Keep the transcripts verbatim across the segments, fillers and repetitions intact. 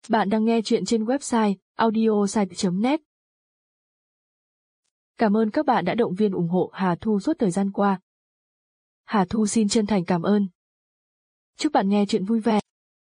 Bạn đang nghe chuyện trên website audiosite chấm net. Cảm ơn các bạn đã động viên ủng hộ Hà Thu suốt thời gian qua. Hà Thu xin chân thành cảm ơn. Chúc bạn nghe chuyện vui vẻ.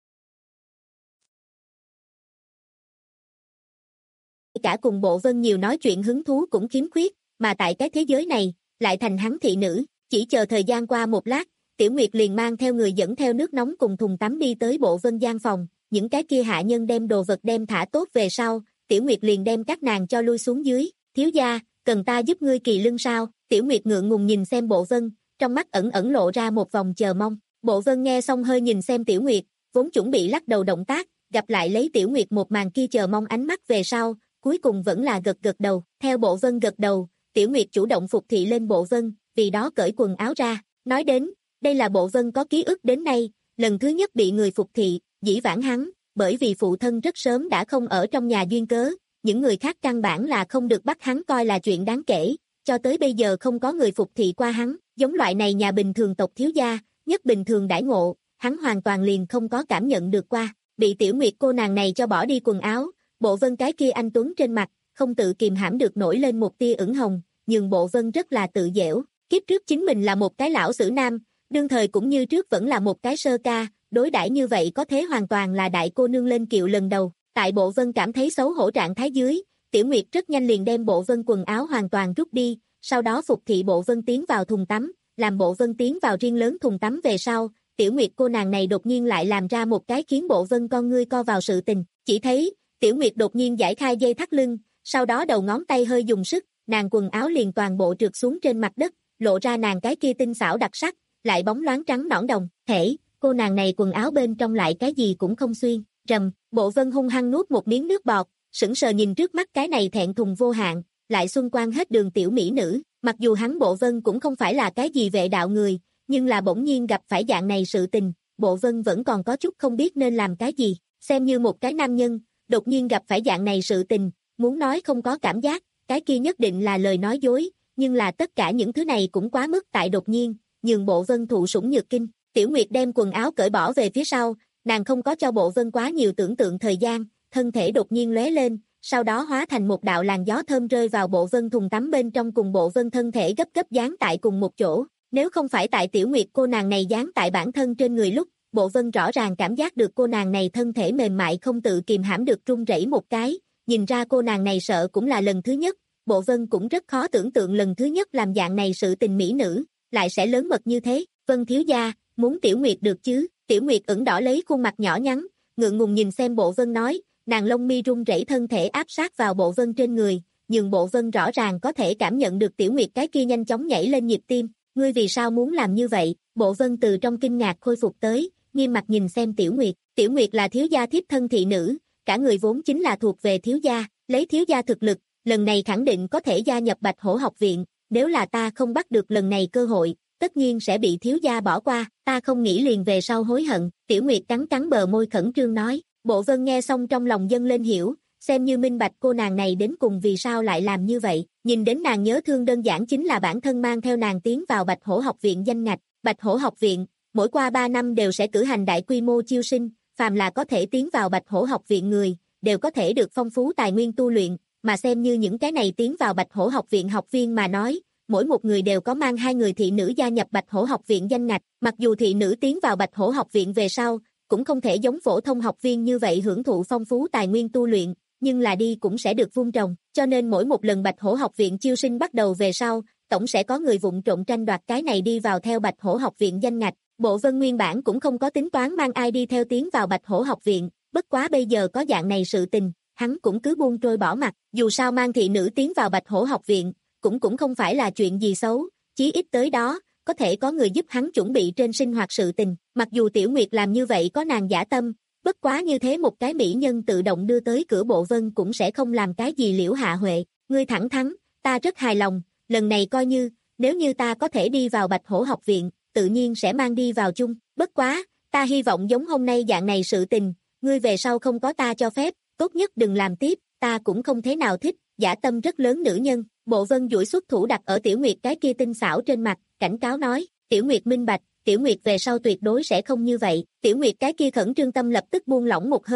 Cả cùng Bộ Vân nhiều nói chuyện hứng thú cũng khiếm khuyết, mà tại cái thế giới này, lại thành hắn thị nữ, chỉ chờ thời gian qua một lát, Tiểu Nguyệt liền mang theo người dẫn theo nước nóng cùng thùng tắm đi tới Bộ Vân gian phòng, những cái kia hạ nhân đem đồ vật đem thả tốt về sau, Tiểu Nguyệt liền đem các nàng cho lui xuống dưới, thiếu gia, cần ta giúp ngươi kỳ lưng sao? Tiểu Nguyệt ngượng ngùng nhìn xem Bộ Vân, trong mắt ẩn ẩn lộ ra một vòng chờ mong, Bộ Vân nghe xong hơi nhìn xem Tiểu Nguyệt, vốn chuẩn bị lắc đầu động tác, gặp lại lấy Tiểu Nguyệt một màn kia chờ mong ánh mắt về sau, cuối cùng vẫn là gật gật đầu, theo Bộ Vân gật đầu, Tiểu Nguyệt chủ động phục thị lên Bộ Vân, vì đó cởi quần áo ra, nói đến, đây là Bộ Vân có ký ức đến nay, lần thứ nhất bị người phục thị, dĩ vãng hắn, bởi vì phụ thân rất sớm đã không ở trong nhà duyên cớ, những người khác căn bản là không được bắt hắn coi là chuyện đáng kể, cho tới bây giờ không có người phục thị qua hắn, giống loại này nhà bình thường tộc thiếu gia, nhất bình thường đãi ngộ, hắn hoàn toàn liền không có cảm nhận được qua, bị Tiểu Nguyệt cô nàng này cho bỏ đi quần áo, Bộ Vân cái kia anh tuấn trên mặt, không tự kìm hãm được nổi lên một tia ửng hồng, nhưng Bộ Vân rất là tự dễu, kiếp trước chính mình là một cái lão sử nam, đương thời cũng như trước vẫn là một cái sơ ca, đối đãi như vậy có thế hoàn toàn là đại cô nương lên kiệu lần đầu, tại Bộ Vân cảm thấy xấu hổ trạng thái dưới, Tiểu Nguyệt rất nhanh liền đem Bộ Vân quần áo hoàn toàn rút đi, sau đó phục thị Bộ Vân tiến vào thùng tắm, làm Bộ Vân tiến vào riêng lớn thùng tắm về sau, Tiểu Nguyệt cô nàng này đột nhiên lại làm ra một cái khiến Bộ Vân con ngươi co vào sự tình, chỉ thấy, Tiểu Nguyệt đột nhiên giải khai dây thắt lưng, sau đó đầu ngón tay hơi dùng sức, nàng quần áo liền toàn bộ trượt xuống trên mặt đất, lộ ra nàng cái kia tinh xảo đặc sắc, lại bóng loáng trắng nõn đồng, thể, cô nàng này quần áo bên trong lại cái gì cũng không xuyên, rầm, Bộ Vân hung hăng nuốt một miếng nước bọt, sững sờ nhìn trước mắt cái này thẹn thùng vô hạn, lại xuân quan hết đường tiểu mỹ nữ, mặc dù hắn Bộ Vân cũng không phải là cái gì vệ đạo người, nhưng là bỗng nhiên gặp phải dạng này sự tình, Bộ Vân vẫn còn có chút không biết nên làm cái gì, xem như một cái nam nhân, đột nhiên gặp phải dạng này sự tình, muốn nói không có cảm giác, cái kia nhất định là lời nói dối, nhưng là tất cả những thứ này cũng quá mức tại đột nhiên, nhường Bộ Vân thụ sủng nhược kinh. Tiểu Nguyệt đem quần áo cởi bỏ về phía sau, nàng không có cho Bộ Vân quá nhiều tưởng tượng thời gian, thân thể đột nhiên lóe lên, sau đó hóa thành một đạo làn gió thơm rơi vào Bộ Vân thùng tắm bên trong cùng Bộ Vân thân thể gấp gấp dán tại cùng một chỗ. Nếu không phải tại Tiểu Nguyệt cô nàng này dán tại bản thân trên người lúc, Bộ Vân rõ ràng cảm giác được cô nàng này thân thể mềm mại không tự kìm hãm được run rẩy một cái, nhìn ra cô nàng này sợ cũng là lần thứ nhất, Bộ Vân cũng rất khó tưởng tượng lần thứ nhất làm dạng này sự tình mỹ nữ, lại sẽ lớn mật như thế. Vân thiếu gia, muốn Tiểu Nguyệt được chứ? Tiểu Nguyệt ửng đỏ lấy khuôn mặt nhỏ nhắn, ngượng ngùng nhìn xem Bộ Vân nói, nàng lông mi run rẩy thân thể áp sát vào Bộ Vân trên người, nhưng Bộ Vân rõ ràng có thể cảm nhận được Tiểu Nguyệt cái kia nhanh chóng nhảy lên nhịp tim, ngươi vì sao muốn làm như vậy? Bộ Vân từ trong kinh ngạc khôi phục tới, nghiêm mặt nhìn xem Tiểu Nguyệt, Tiểu Nguyệt là thiếu gia thiếp thân thị nữ, cả người vốn chính là thuộc về thiếu gia, lấy thiếu gia thực lực, lần này khẳng định có thể gia nhập Bạch Hổ học viện, nếu là ta không bắt được lần này cơ hội, tất nhiên sẽ bị thiếu gia bỏ qua, ta không nghĩ liền về sau hối hận, Tiểu Nguyệt cắn cắn bờ môi khẩn trương nói, Bộ Vân nghe xong trong lòng dâng lên hiểu, xem như minh bạch cô nàng này đến cùng vì sao lại làm như vậy, nhìn đến nàng nhớ thương đơn giản chính là bản thân mang theo nàng tiến vào Bạch Hổ học viện danh ngạch, Bạch Hổ học viện, mỗi qua ba năm đều sẽ cử hành đại quy mô chiêu sinh, phàm là có thể tiến vào Bạch Hổ học viện người, đều có thể được phong phú tài nguyên tu luyện, mà xem như những cái này tiến vào Bạch Hổ học viện học viên mà nói, mỗi một người đều có mang hai người thị nữ gia nhập Bạch Hổ học viện danh ngạch, mặc dù thị nữ tiến vào Bạch Hổ học viện về sau, cũng không thể giống phổ thông học viên như vậy hưởng thụ phong phú tài nguyên tu luyện, nhưng là đi cũng sẽ được vun trồng, cho nên mỗi một lần Bạch Hổ học viện chiêu sinh bắt đầu về sau, tổng sẽ có người vụng trộn tranh đoạt cái này đi vào theo Bạch Hổ học viện danh ngạch. Bộ Vân nguyên bản cũng không có tính toán mang ai đi theo tiến vào Bạch Hổ học viện, bất quá bây giờ có dạng này sự tình, hắn cũng cứ buông trôi bỏ mặt, dù sao mang thị nữ tiến vào Bạch Hổ học viện, cũng cũng không phải là chuyện gì xấu, chí ít tới đó, có thể có người giúp hắn chuẩn bị trên sinh hoạt sự tình, mặc dù Tiểu Nguyệt làm như vậy có nàng dã tâm, bất quá như thế một cái mỹ nhân tự động đưa tới cửa Bộ Vân cũng sẽ không làm cái gì liễu hạ huệ, ngươi thẳng thắn, ta rất hài lòng, lần này coi như, nếu như ta có thể đi vào Bạch Hổ học viện, tự nhiên sẽ mang đi vào chung, bất quá, ta hy vọng giống hôm nay dạng này sự tình, ngươi về sau không có ta cho phép, tốt nhất đừng làm tiếp, ta cũng không thế nào thích, dã tâm rất lớn nữ nhân. Bộ Vân duỗi xuất thủ đặt ở Tiểu Nguyệt cái kia tinh xảo trên mặt, cảnh cáo nói, Tiểu Nguyệt minh bạch, Tiểu Nguyệt về sau tuyệt đối sẽ không như vậy, Tiểu Nguyệt cái kia khẩn trương tâm lập tức buông lỏng một hơi,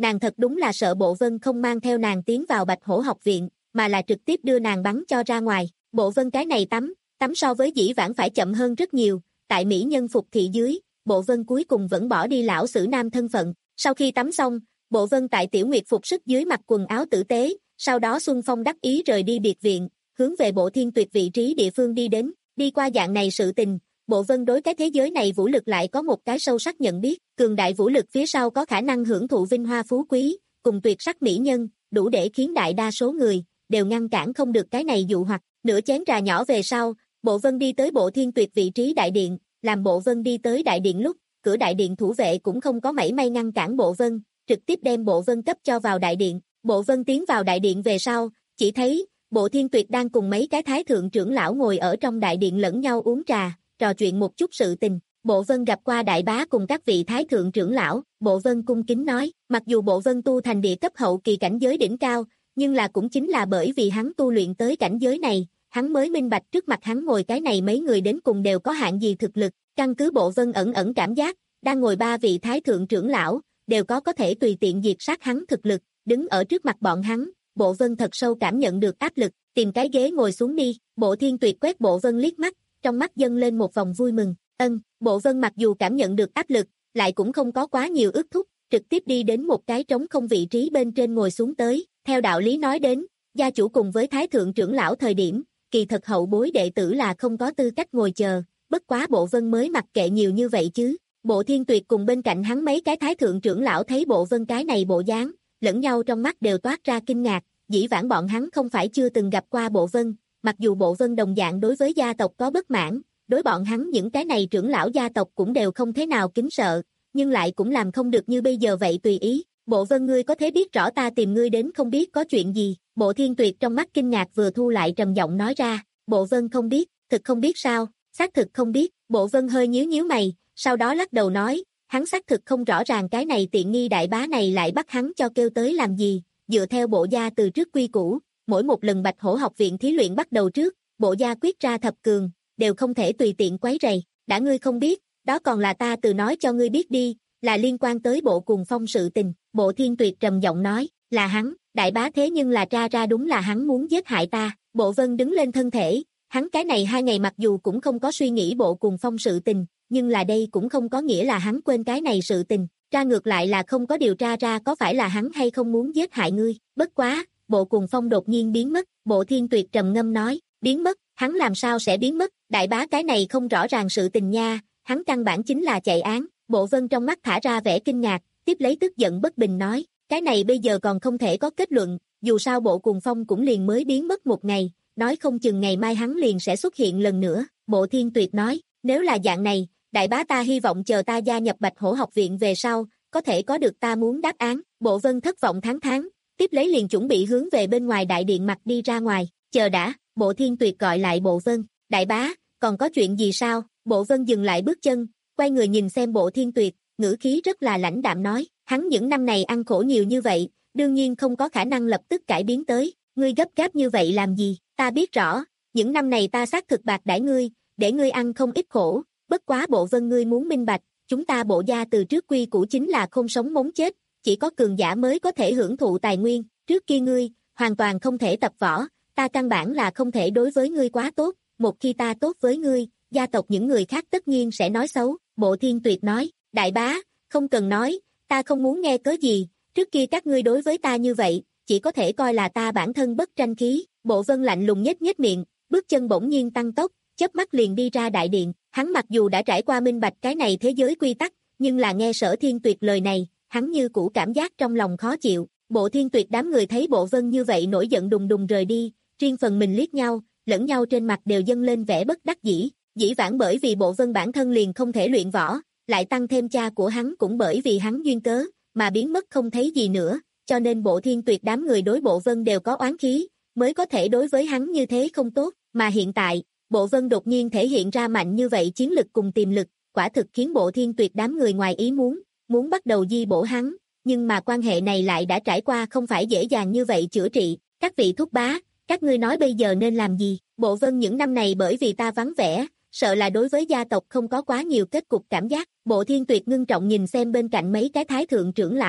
nàng thật đúng là sợ Bộ Vân không mang theo nàng tiến vào Bạch Hổ học viện, mà là trực tiếp đưa nàng bắn cho ra ngoài. Bộ Vân cái này tắm, tắm so với dĩ vãng phải chậm hơn rất nhiều, tại mỹ nhân phục thị dưới, Bộ Vân cuối cùng vẫn bỏ đi lão sử nam thân phận. Sau khi tắm xong, Bộ Vân tại Tiểu Nguyệt phục sức dưới mặc quần áo tử tế, sau đó xuân phong đắc ý rời đi biệt viện, hướng về Bộ Thiên Tuyệt vị trí địa phương đi đến. Đi qua dạng này sự tình, Bộ Vân đối cái thế giới này vũ lực lại có một cái sâu sắc nhận biết, cường đại vũ lực phía sau có khả năng hưởng thụ vinh hoa phú quý, cùng tuyệt sắc mỹ nhân, đủ để khiến đại đa số người đều ngăn cản không được cái này dụ hoặc. Nửa chén trà nhỏ về sau, Bộ Vân đi tới Bộ Thiên Tuyệt vị trí đại điện, làm Bộ Vân đi tới đại điện lúc, cửa đại điện thủ vệ cũng không có mảy may ngăn cản Bộ Vân, trực tiếp đem Bộ Vân cấp cho vào đại điện. Bộ Vân tiến vào đại điện về sau, chỉ thấy Bộ Thiên Tuyệt đang cùng mấy cái thái thượng trưởng lão ngồi ở trong đại điện lẫn nhau uống trà, trò chuyện một chút sự tình. Bộ Vân gặp qua đại bá cùng các vị thái thượng trưởng lão, Bộ Vân cung kính nói, mặc dù Bộ Vân tu thành địa cấp hậu kỳ cảnh giới đỉnh cao, nhưng là cũng chính là bởi vì hắn tu luyện tới cảnh giới này, hắn mới minh bạch trước mặt hắn ngồi cái này mấy người đến cùng đều có hạng gì thực lực. Căn cứ Bộ Vân ẩn ẩn cảm giác, đang ngồi ba vị thái thượng trưởng lão, đều có có thể tùy tiện diệt sát hắn thực lực, đứng ở trước mặt bọn hắn, Bộ Vân thật sâu cảm nhận được áp lực, tìm cái ghế ngồi xuống đi. Bộ Thiên Tuyệt quét Bộ Vân liếc mắt, trong mắt dâng lên một vòng vui mừng. Ân, Bộ Vân mặc dù cảm nhận được áp lực, lại cũng không có quá nhiều ước thúc, trực tiếp đi đến một cái trống không vị trí bên trên ngồi xuống tới. Theo đạo lý nói đến, gia chủ cùng với thái thượng trưởng lão thời điểm, kỳ thật hậu bối đệ tử là không có tư cách ngồi chờ, bất quá Bộ Vân mới mặc kệ nhiều như vậy chứ. Bộ Thiên Tuyệt cùng bên cạnh hắn mấy cái thái thượng trưởng lão thấy Bộ Vân cái này bộ dáng, lẫn nhau trong mắt đều toát ra kinh ngạc, dĩ vãng bọn hắn không phải chưa từng gặp qua Bộ Vân, mặc dù Bộ Vân đồng dạng đối với gia tộc có bất mãn, đối bọn hắn những cái này trưởng lão gia tộc cũng đều không thế nào kính sợ, nhưng lại cũng làm không được như bây giờ vậy tùy ý. Bộ Vân ngươi có thể biết rõ ta tìm ngươi đến không biết có chuyện gì? Bộ Thiên Tuyệt trong mắt kinh ngạc vừa thu lại trầm giọng nói ra. Bộ Vân không biết, thực không biết sao? Xác thực không biết. Bộ Vân hơi nhíu nhíu mày, sau đó lắc đầu nói, hắn xác thực không rõ ràng cái này tiện nghi đại bá này lại bắt hắn cho kêu tới làm gì. Dựa theo bộ gia từ trước quy củ, mỗi một lần Bạch Hổ học viện thí luyện bắt đầu trước, bộ gia quyết ra thập cường, đều không thể tùy tiện quấy rầy. Đã ngươi không biết, đó còn là ta từ nói cho ngươi biết đi, là liên quan tới Bộ Cùng Phong sự tình. Bộ Thiên Tuyệt trầm giọng nói, là hắn, đại bá thế nhưng là ra ra đúng là hắn muốn giết hại ta. Bộ Vân đứng lên thân thể, hắn cái này hai ngày mặc dù cũng không có suy nghĩ Bộ Cùng Phong sự tình, nhưng là đây cũng không có nghĩa là hắn quên cái này sự tình, ra ngược lại là không có điều tra ra có phải là hắn hay không muốn giết hại ngươi. Bất quá, Bộ Cùng Phong đột nhiên biến mất. Bộ Thiên Tuyệt trầm ngâm nói, biến mất, hắn làm sao sẽ biến mất, đại bá cái này không rõ ràng sự tình nha, hắn căn bản chính là chạy án. Bộ Vân trong mắt thả ra vẻ kinh ngạc, tiếp lấy tức giận bất bình nói, cái này bây giờ còn không thể có kết luận, dù sao Bộ Cùng Phong cũng liền mới biến mất một ngày, nói không chừng ngày mai hắn liền sẽ xuất hiện lần nữa. Bộ Thiên Tuyệt nói, nếu là dạng này, đại bá ta hy vọng chờ ta gia nhập Bạch Hổ học viện về sau, có thể có được ta muốn đáp án. Bộ Vân thất vọng thán thán, tiếp lấy liền chuẩn bị hướng về bên ngoài đại điện mặt đi ra ngoài. Chờ đã, Bộ Thiên Tuyệt gọi lại Bộ Vân, đại bá, còn có chuyện gì sao? Bộ Vân dừng lại bước chân, quay người nhìn xem Bộ Thiên Tuyệt, ngữ khí rất là lãnh đạm nói, hắn những năm này ăn khổ nhiều như vậy, đương nhiên không có khả năng lập tức cải biến tới, ngươi gấp gáp như vậy làm gì? Ta biết rõ, những năm này ta xác thực bạc đãi ngươi, để ngươi ăn không ít khổ, bất quá Bộ Vân ngươi muốn minh bạch, chúng ta Bộ gia từ trước quy củ chính là không sống mống chết, chỉ có cường giả mới có thể hưởng thụ tài nguyên, trước kia ngươi, hoàn toàn không thể tập võ, ta căn bản là không thể đối với ngươi quá tốt, một khi ta tốt với ngươi, gia tộc những người khác tất nhiên sẽ nói xấu. Bộ Thiên Tuyệt nói, đại bá, không cần nói, ta không muốn nghe cớ gì, trước kia các ngươi đối với ta như vậy, chỉ có thể coi là ta bản thân bất tranh khí. Bộ Vân lạnh lùng nhếch nhếch miệng, bước chân bỗng nhiên tăng tốc, chớp mắt liền đi ra đại điện. Hắn mặc dù đã trải qua minh bạch cái này thế giới quy tắc, nhưng là nghe Sở Thiên Tuyệt lời này, hắn như cũ cảm giác trong lòng khó chịu. Bộ Thiên Tuyệt đám người thấy Bộ Vân như vậy nổi giận đùng đùng rời đi, riêng phần mình liếc nhau, lẫn nhau trên mặt đều dâng lên vẻ bất đắc dĩ. Dĩ vãng bởi vì Bộ Vân bản thân liền không thể luyện võ, lại tăng thêm cha của hắn cũng bởi vì hắn duyên cớ, mà biến mất không thấy gì nữa, cho nên Bộ Thiên Tuyệt đám người đối Bộ Vân đều có oán khí, mới có thể đối với hắn như thế không tốt, mà hiện tại, Bộ Vân đột nhiên thể hiện ra mạnh như vậy chiến lực cùng tiềm lực, quả thực khiến Bộ Thiên Tuyệt đám người ngoài ý muốn, muốn bắt đầu di bổ hắn, nhưng mà quan hệ này lại đã trải qua không phải dễ dàng như vậy chữa trị. Các vị thúc bá, các ngươi nói bây giờ nên làm gì? Bộ Vân những năm này bởi vì ta vắng vẻ, sợ là đối với gia tộc không có quá nhiều kết cục cảm giác. Bộ Thiên Tuyệt ngưng trọng nhìn xem bên cạnh mấy cái thái thượng trưởng lão,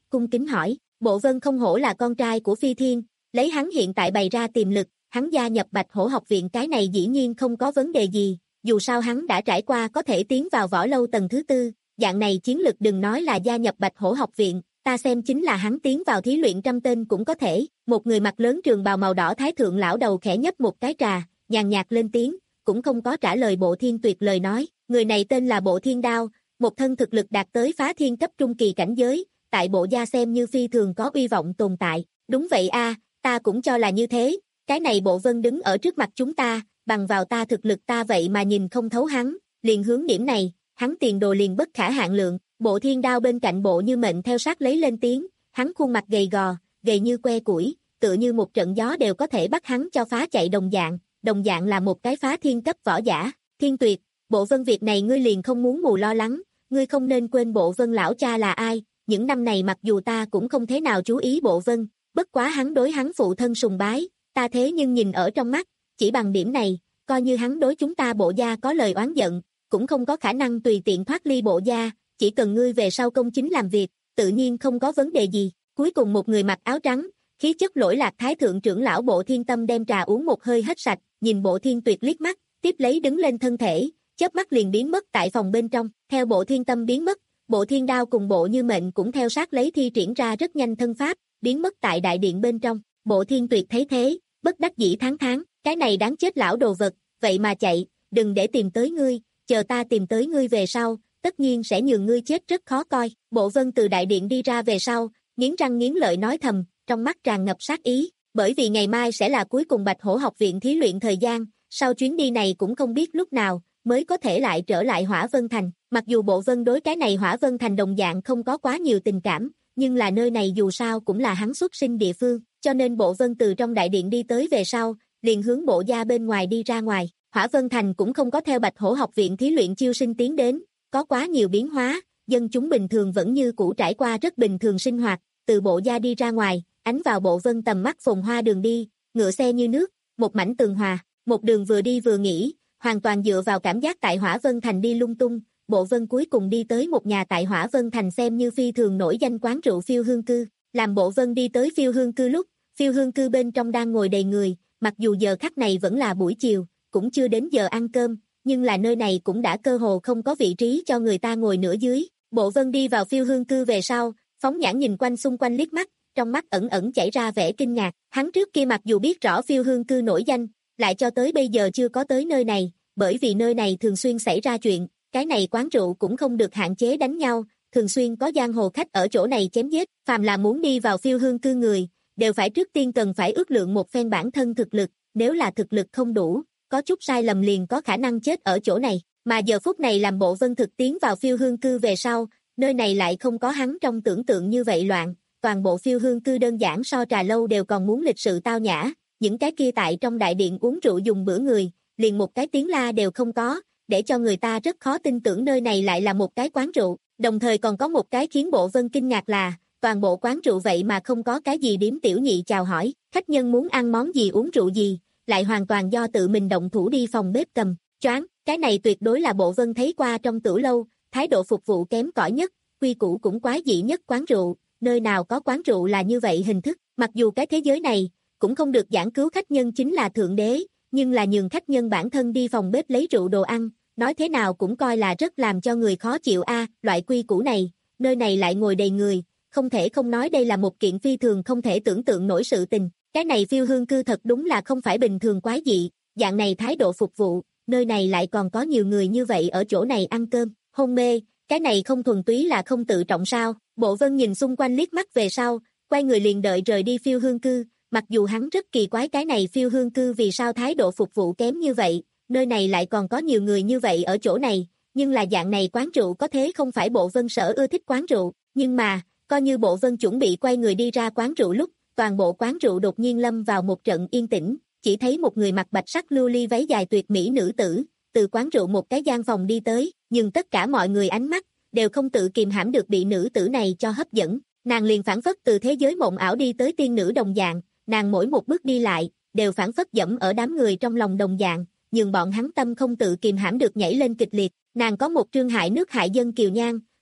cung kính hỏi, Bộ Vân không hổ là con trai của Phi Thiên, lấy hắn hiện tại bày ra tiềm lực, hắn gia nhập Bạch Hổ học viện cái này dĩ nhiên không có vấn đề gì, dù sao hắn đã trải qua có thể tiến vào võ lâu tầng thứ tư, dạng này chiến lực đừng nói là gia nhập Bạch Hổ học viện, ta xem chính là hắn tiến vào thí luyện trăm tên cũng có thể. Một người mặc lớn trường bào màu đỏ thái thượng lão đầu khẽ nhấp một cái trà, nhàn nhạt lên tiếng, cũng không có trả lời Bộ Thiên Tuyệt lời nói, người này tên là Bộ Thiên Đao, một thân thực lực đạt tới phá thiên cấp trung kỳ cảnh giới, tại Bộ gia xem như phi thường có uy vọng tồn tại. Đúng vậy a, ta cũng cho là như thế, cái này Bộ Vân đứng ở trước mặt chúng ta, bằng vào ta thực lực ta vậy mà nhìn không thấu hắn, liền hướng điểm này, hắn tiền đồ liền bất khả hạn lượng. Bộ Thiên Đao bên cạnh Bộ Như Mệnh theo sát lấy lên tiếng, hắn khuôn mặt gầy gò, gầy như que củi, tựa như một trận gió đều có thể bắt hắn cho phá chạy đồng dạng, đồng dạng là một cái phá thiên cấp võ giả. Thiên Tuyệt, Bộ Vân việc này ngươi liền không muốn mù lo lắng, ngươi không nên quên Bộ Vân lão cha là ai, những năm này mặc dù ta cũng không thế nào chú ý Bộ Vân, bất quá hắn đối hắn phụ thân sùng bái, ta thế nhưng nhìn ở trong mắt, chỉ bằng điểm này, coi như hắn đối chúng ta Bộ gia có lời oán giận, cũng không có khả năng tùy tiện thoát ly Bộ gia, chỉ cần ngươi về sau công chính làm việc, tự nhiên không có vấn đề gì. Cuối cùng một người mặc áo trắng, khí chất lỗi lạc thái thượng trưởng lão Bộ Thiên Tâm đem trà uống một hơi hết sạch, nhìn Bộ Thiên Tuyệt liếc mắt, tiếp lấy đứng lên thân thể, chớp mắt liền biến mất tại phòng bên trong. Theo Bộ Thiên Tâm biến mất, Bộ Thiên Đao cùng Bộ Như Mệnh cũng theo sát lấy thi triển ra rất nhanh thân pháp, biến mất tại đại điện bên trong. Bộ Thiên Tuyệt thấy thế, bất đắc dĩ tháng tháng, cái này đáng chết lão đồ vật, vậy mà chạy, đừng để tìm tới ngươi, chờ ta tìm tới ngươi về sau, tất nhiên sẽ nhường ngươi chết rất khó coi. Bộ Vân từ đại điện đi ra về sau, nghiến răng nghiến lợi nói thầm, trong mắt tràn ngập sát ý, bởi vì ngày mai sẽ là cuối cùng Bạch Hổ học viện thí luyện thời gian, sau chuyến đi này cũng không biết lúc nào mới có thể lại trở lại Hỏa Vân Thành. Mặc dù Bộ Vân đối cái này Hỏa Vân Thành đồng dạng không có quá nhiều tình cảm, nhưng là nơi này dù sao cũng là hắn xuất sinh địa phương, cho nên Bộ Vân từ trong đại điện đi tới về sau, liền hướng Bộ gia bên ngoài đi ra ngoài. Hỏa Vân Thành cũng không có theo Bạch Hổ học viện thí luyện chiêu sinh tiến đến, có quá nhiều biến hóa, dân chúng bình thường vẫn như cũ trải qua rất bình thường sinh hoạt, từ Bộ gia đi ra ngoài, ánh vào Bộ Vân tầm mắt phồn hoa đường đi, ngựa xe như nước, một mảnh tường hòa, một đường vừa đi vừa nghỉ, hoàn toàn dựa vào cảm giác tại Hỏa Vân Thành đi lung tung. Bộ Vân cuối cùng đi tới một nhà tại Hỏa Vân Thành xem như phi thường nổi danh quán rượu Phiêu Hương Cư. Làm Bộ Vân đi tới Phiêu Hương Cư lúc, Phiêu Hương Cư bên trong đang ngồi đầy người, mặc dù giờ khắc này vẫn là buổi chiều, cũng chưa đến giờ ăn cơm, nhưng là nơi này cũng đã cơ hồ không có vị trí cho người ta ngồi nữa dưới. Bộ Vân đi vào Phiêu Hương Cư về sau, phóng nhãn nhìn quanh xung quanh liếc mắt, trong mắt ẩn ẩn chảy ra vẻ kinh ngạc. Hắn trước kia mặc dù biết rõ Phiêu Hương Cư nổi danh, lại cho tới bây giờ chưa có tới nơi này, bởi vì nơi này thường xuyên xảy ra chuyện, cái này quán rượu cũng không được hạn chế đánh nhau, thường xuyên có giang hồ khách ở chỗ này chém giết, phàm là muốn đi vào Phiêu Hương Cư người, đều phải trước tiên cần phải ước lượng một phen bản thân thực lực, nếu là thực lực không đủ, có chút sai lầm liền có khả năng chết ở chỗ này. Mà giờ phút này làm Bộ Vân thực tiến vào Phiêu Hương Cư về sau, nơi này lại không có hắn trong tưởng tượng như vậy loạn, toàn bộ Phiêu Hương Cư đơn giản so trà lâu đều còn muốn lịch sự tao nhã, những cái kia tại trong đại điện uống rượu dùng bữa người, liền một cái tiếng la đều không có, để cho người ta rất khó tin tưởng nơi này lại là một cái quán rượu. Đồng thời còn có một cái khiến Bộ Vân kinh ngạc là, toàn bộ quán rượu vậy mà không có cái gì điếm tiểu nhị chào hỏi, khách nhân muốn ăn món gì uống rượu gì, lại hoàn toàn do tự mình động thủ đi phòng bếp cầm. Choáng, cái này tuyệt đối là Bộ Vân thấy qua trong tử lâu, thái độ phục vụ kém cỏi nhất, quy củ cũng quái dị nhất quán rượu, nơi nào có quán rượu là như vậy hình thức. Mặc dù cái thế giới này cũng không được giảng cứu khách nhân chính là thượng đế, nhưng là nhường khách nhân bản thân đi phòng bếp lấy rượu đồ ăn, nói thế nào cũng coi là rất làm cho người khó chịu a. Loại quy củ này, nơi này lại ngồi đầy người, không thể không nói đây là một kiện phi thường không thể tưởng tượng nổi sự tình. Cái này Phiêu Hương Cư thật đúng là không phải bình thường quái dị, dạng này thái độ phục vụ, nơi này lại còn có nhiều người như vậy ở chỗ này ăn cơm, hôn mê, cái này không thuần túy là không tự trọng sao. Bộ Vân nhìn xung quanh liếc mắt về sau, quay người liền đợi rời đi Phiêu Hương Cư, mặc dù hắn rất kỳ quái cái này Phiêu Hương Cư vì sao thái độ phục vụ kém như vậy, nơi này lại còn có nhiều người như vậy ở chỗ này, nhưng là dạng này quán rượu có thế không phải Bộ Vân sở ưa thích quán rượu, nhưng mà, coi như Bộ Vân chuẩn bị quay người đi ra quán rượu lúc, toàn bộ quán rượu đột nhiên lâm vào một trận yên tĩnh, chỉ thấy một người mặc bạch sắc lưu ly váy dài tuyệt mỹ nữ tử, từ quán rượu một cái gian phòng đi tới, nhưng tất cả mọi người ánh mắt, đều không tự kìm hãm được bị nữ tử này cho hấp dẫn, nàng liền phảng phất từ thế giới mộng ảo đi tới tiên nữ đồng dạng, nàng mỗi một bước đi lại, đều phảng phất dẫm ở đám người trong lòng đồng dạng, nhưng bọn hắn tâm không tự kìm hãm được nhảy lên kịch liệt, nàng có một trương hại nước hại dân kiều nhan,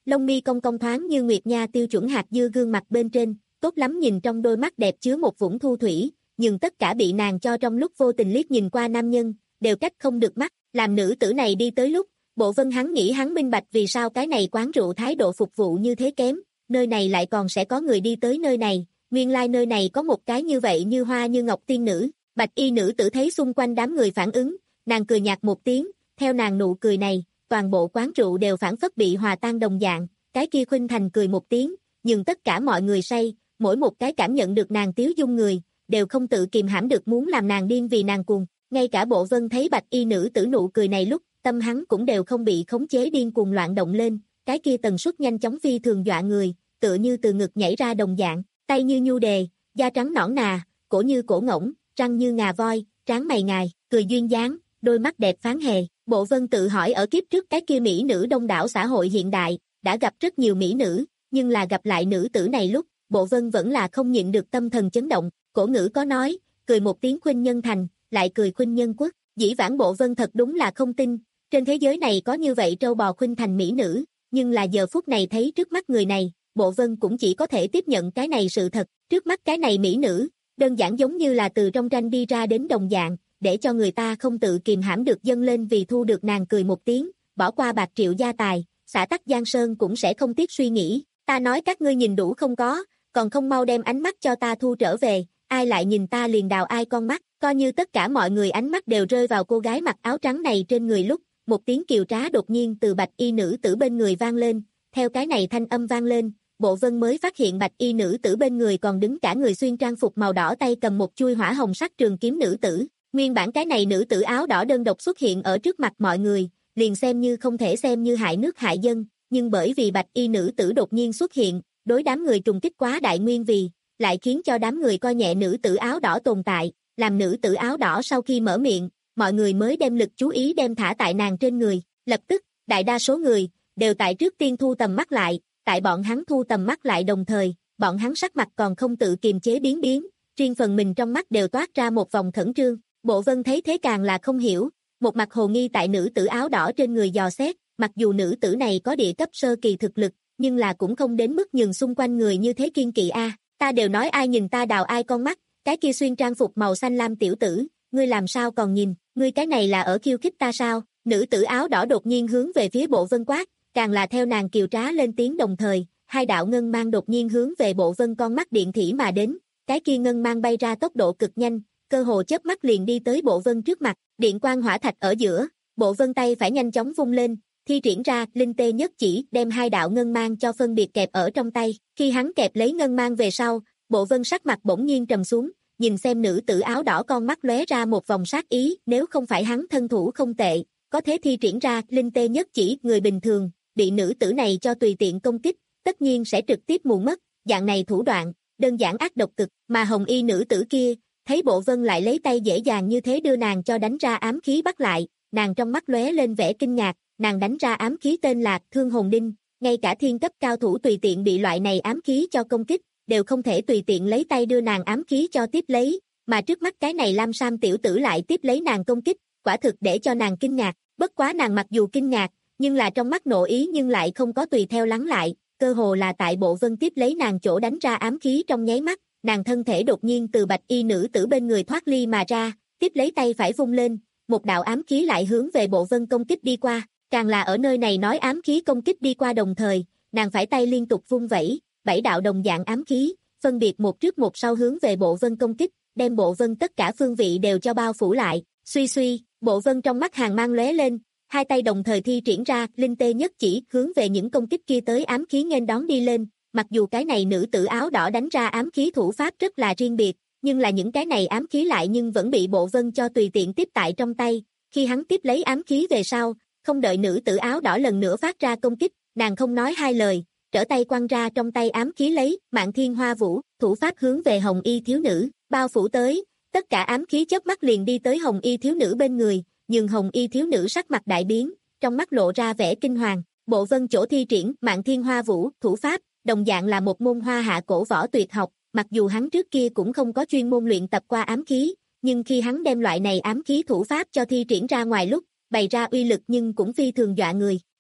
lông mi cong cong thoáng như nguyệt nha tiêu chuẩn hạt dưa gương mặt bên trên, tốt lắm nhìn trong đôi mắt đẹp chứa một vũng thu thủy, nhưng tất cả bị nàng cho trong lúc vô tình liếc nhìn qua nam nhân, đều cách không được mắt, làm nữ tử này đi tới lúc, Bộ Vân hắn nghĩ hắn minh bạch vì sao cái này quán rượu thái độ phục vụ như thế kém, nơi này lại còn sẽ có người đi tới nơi này, nguyên lai nơi này có một cái như vậy như hoa như ngọc tiên nữ, bạch y nữ tử thấy xung quanh đám người phản ứng, nàng cười nhạt một tiếng, theo nàng nụ cười này, toàn bộ quán rượu đều phản phất bị hòa tan đồng dạng, cái kia khuynh thành cười một tiếng, nhưng tất cả mọi người say, mỗi một cái cảm nhận được nàng tiếu dung người, đều không tự kìm hãm được muốn làm nàng điên vì nàng cuồng, ngay cả Bộ Vân thấy bạch y nữ tử nụ cười này lúc, tâm hắn cũng đều không bị khống chế điên cuồng loạn động lên, cái kia tần suất nhanh chóng phi thường dọa người, tựa như từ ngực nhảy ra đồng dạng, tay như nhu đề, da trắng nõn nà, cổ như cổ ngỗng, răng như ngà voi, trán mày ngài, cười duyên dáng, đôi mắt đẹp phán hề. Bộ Vân tự hỏi ở kiếp trước cái kia mỹ nữ đông đảo xã hội hiện đại, đã gặp rất nhiều mỹ nữ, nhưng là gặp lại nữ tử này lúc, Bộ Vân vẫn là không nhịn được tâm thần chấn động, cổ ngữ có nói, cười một tiếng khuynh nhân thành, lại cười khuynh nhân quốc, dĩ vãng Bộ Vân thật đúng là không tin, trên thế giới này có như vậy trâu bò khuynh thành mỹ nữ, nhưng là giờ phút này thấy trước mắt người này, Bộ Vân cũng chỉ có thể tiếp nhận cái này sự thật, trước mắt cái này mỹ nữ, đơn giản giống như là từ trong tranh đi ra đến đồng dạng, để cho người ta không tự kìm hãm được dâng lên vì thu được nàng cười một tiếng, bỏ qua bạc triệu gia tài, xã tắc Giang Sơn cũng sẽ không tiếc suy nghĩ, ta nói các ngươi nhìn đủ không có, còn không mau đem ánh mắt cho ta thu trở về, ai lại nhìn ta liền đào ai con mắt, coi như tất cả mọi người ánh mắt đều rơi vào cô gái mặc áo trắng này trên người lúc, một tiếng kiều trá đột nhiên từ bạch y nữ tử bên người vang lên, theo cái này thanh âm vang lên, Bộ Vân mới phát hiện bạch y nữ tử bên người còn đứng cả người xuyên trang phục màu đỏ tay cầm một chuôi hỏa hồng sắc trường kiếm nữ tử. Nguyên bản cái này nữ tử áo đỏ đơn độc xuất hiện ở trước mặt mọi người, liền xem như không thể xem như hại nước hại dân, nhưng bởi vì bạch y nữ tử đột nhiên xuất hiện, đối đám người trùng kích quá đại nguyên vì, lại khiến cho đám người coi nhẹ nữ tử áo đỏ tồn tại, làm nữ tử áo đỏ sau khi mở miệng, mọi người mới đem lực chú ý đem thả tại nàng trên người, lập tức, đại đa số người, đều tại trước tiên thu tầm mắt lại, tại bọn hắn thu tầm mắt lại đồng thời, bọn hắn sắc mặt còn không tự kiềm chế biến biến, riêng phần mình trong mắt đều toát ra một vòng khẩn trương. Bộ Vân thấy thế càng là không hiểu, một mặt hồ nghi tại nữ tử áo đỏ trên người dò xét, mặc dù nữ tử này có địa cấp sơ kỳ thực lực, nhưng là cũng không đến mức nhường xung quanh người như thế kiên kỵ a. Ta đều nói ai nhìn ta đào ai con mắt, cái kia xuyên trang phục màu xanh lam tiểu tử, ngươi làm sao còn nhìn, ngươi cái này là ở khiêu khích ta sao? Nữ tử áo đỏ đột nhiên hướng về phía Bộ Vân quát, càng là theo nàng kiều trá lên tiếng đồng thời, hai đạo ngân mang đột nhiên hướng về Bộ Vân con mắt điện thỉ mà đến, cái kia ngân mang bay ra tốc độ cực nhanh, cơ hồ chớp mắt liền đi tới Bộ Vân trước mặt, điện quang hỏa thạch ở giữa, Bộ Vân tay phải nhanh chóng vung lên, thi triển ra linh tê nhất chỉ đem hai đạo ngân mang cho phân biệt kẹp ở trong tay, khi hắn kẹp lấy ngân mang về sau, Bộ Vân sắc mặt bỗng nhiên trầm xuống, nhìn xem nữ tử áo đỏ con mắt lóe ra một vòng sát ý, nếu không phải hắn thân thủ không tệ, có thể thi triển ra linh tê nhất chỉ, người bình thường, bị nữ tử này cho tùy tiện công kích, tất nhiên sẽ trực tiếp mù mất, dạng này thủ đoạn, đơn giản ác độc cực, mà hồng y nữ tử kia, thấy Bộ Vân lại lấy tay dễ dàng như thế đưa nàng cho đánh ra ám khí bắt lại, nàng trong mắt lóe lên vẻ kinh ngạc, nàng đánh ra ám khí tên là Thương Hồn Đinh, ngay cả thiên cấp cao thủ tùy tiện bị loại này ám khí cho công kích, đều không thể tùy tiện lấy tay đưa nàng ám khí cho tiếp lấy, mà trước mắt cái này lam sam tiểu tử lại tiếp lấy nàng công kích, quả thực để cho nàng kinh ngạc, bất quá nàng mặc dù kinh ngạc, nhưng là trong mắt nộ ý nhưng lại không có tùy theo lắng lại, cơ hồ là tại Bộ Vân tiếp lấy nàng chỗ đánh ra ám khí trong nháy mắt, nàng thân thể đột nhiên từ bạch y nữ tử bên người thoát ly mà ra, tiếp lấy tay phải vung lên, một đạo ám khí lại hướng về Bộ Vân công kích đi qua, càng là ở nơi này nói ám khí công kích đi qua đồng thời, nàng phải tay liên tục vung vẩy, bảy đạo đồng dạng ám khí, phân biệt một trước một sau hướng về Bộ Vân công kích, đem Bộ Vân tất cả phương vị đều cho bao phủ lại, suy suy, Bộ Vân trong mắt hàng mang lóe lên, hai tay đồng thời thi triển ra linh tê nhất chỉ hướng về những công kích kia tới ám khí nghênh đón đi lên, mặc dù cái này nữ tử áo đỏ đánh ra ám khí thủ pháp rất là riêng biệt, nhưng là những cái này ám khí lại nhưng vẫn bị Bộ Vân cho tùy tiện tiếp tại trong tay, khi hắn tiếp lấy ám khí về sau, không đợi nữ tử áo đỏ lần nữa phát ra công kích, nàng không nói hai lời, trở tay quăng ra trong tay ám khí lấy, Mạn Thiên Hoa Vũ, thủ pháp hướng về hồng y thiếu nữ, bao phủ tới, tất cả ám khí chớp mắt liền đi tới hồng y thiếu nữ bên người, nhưng hồng y thiếu nữ sắc mặt đại biến, trong mắt lộ ra vẻ kinh hoàng, Bộ Vân chỗ thi triển Mạn Thiên Hoa Vũ, thủ pháp, đồng dạng là một môn hoa hạ cổ võ tuyệt học, mặc dù hắn trước kia cũng không có chuyên môn luyện tập qua ám khí, nhưng khi hắn đem loại này ám khí thủ pháp cho thi triển ra ngoài lúc, bày ra uy lực nhưng cũng phi thường dọa người,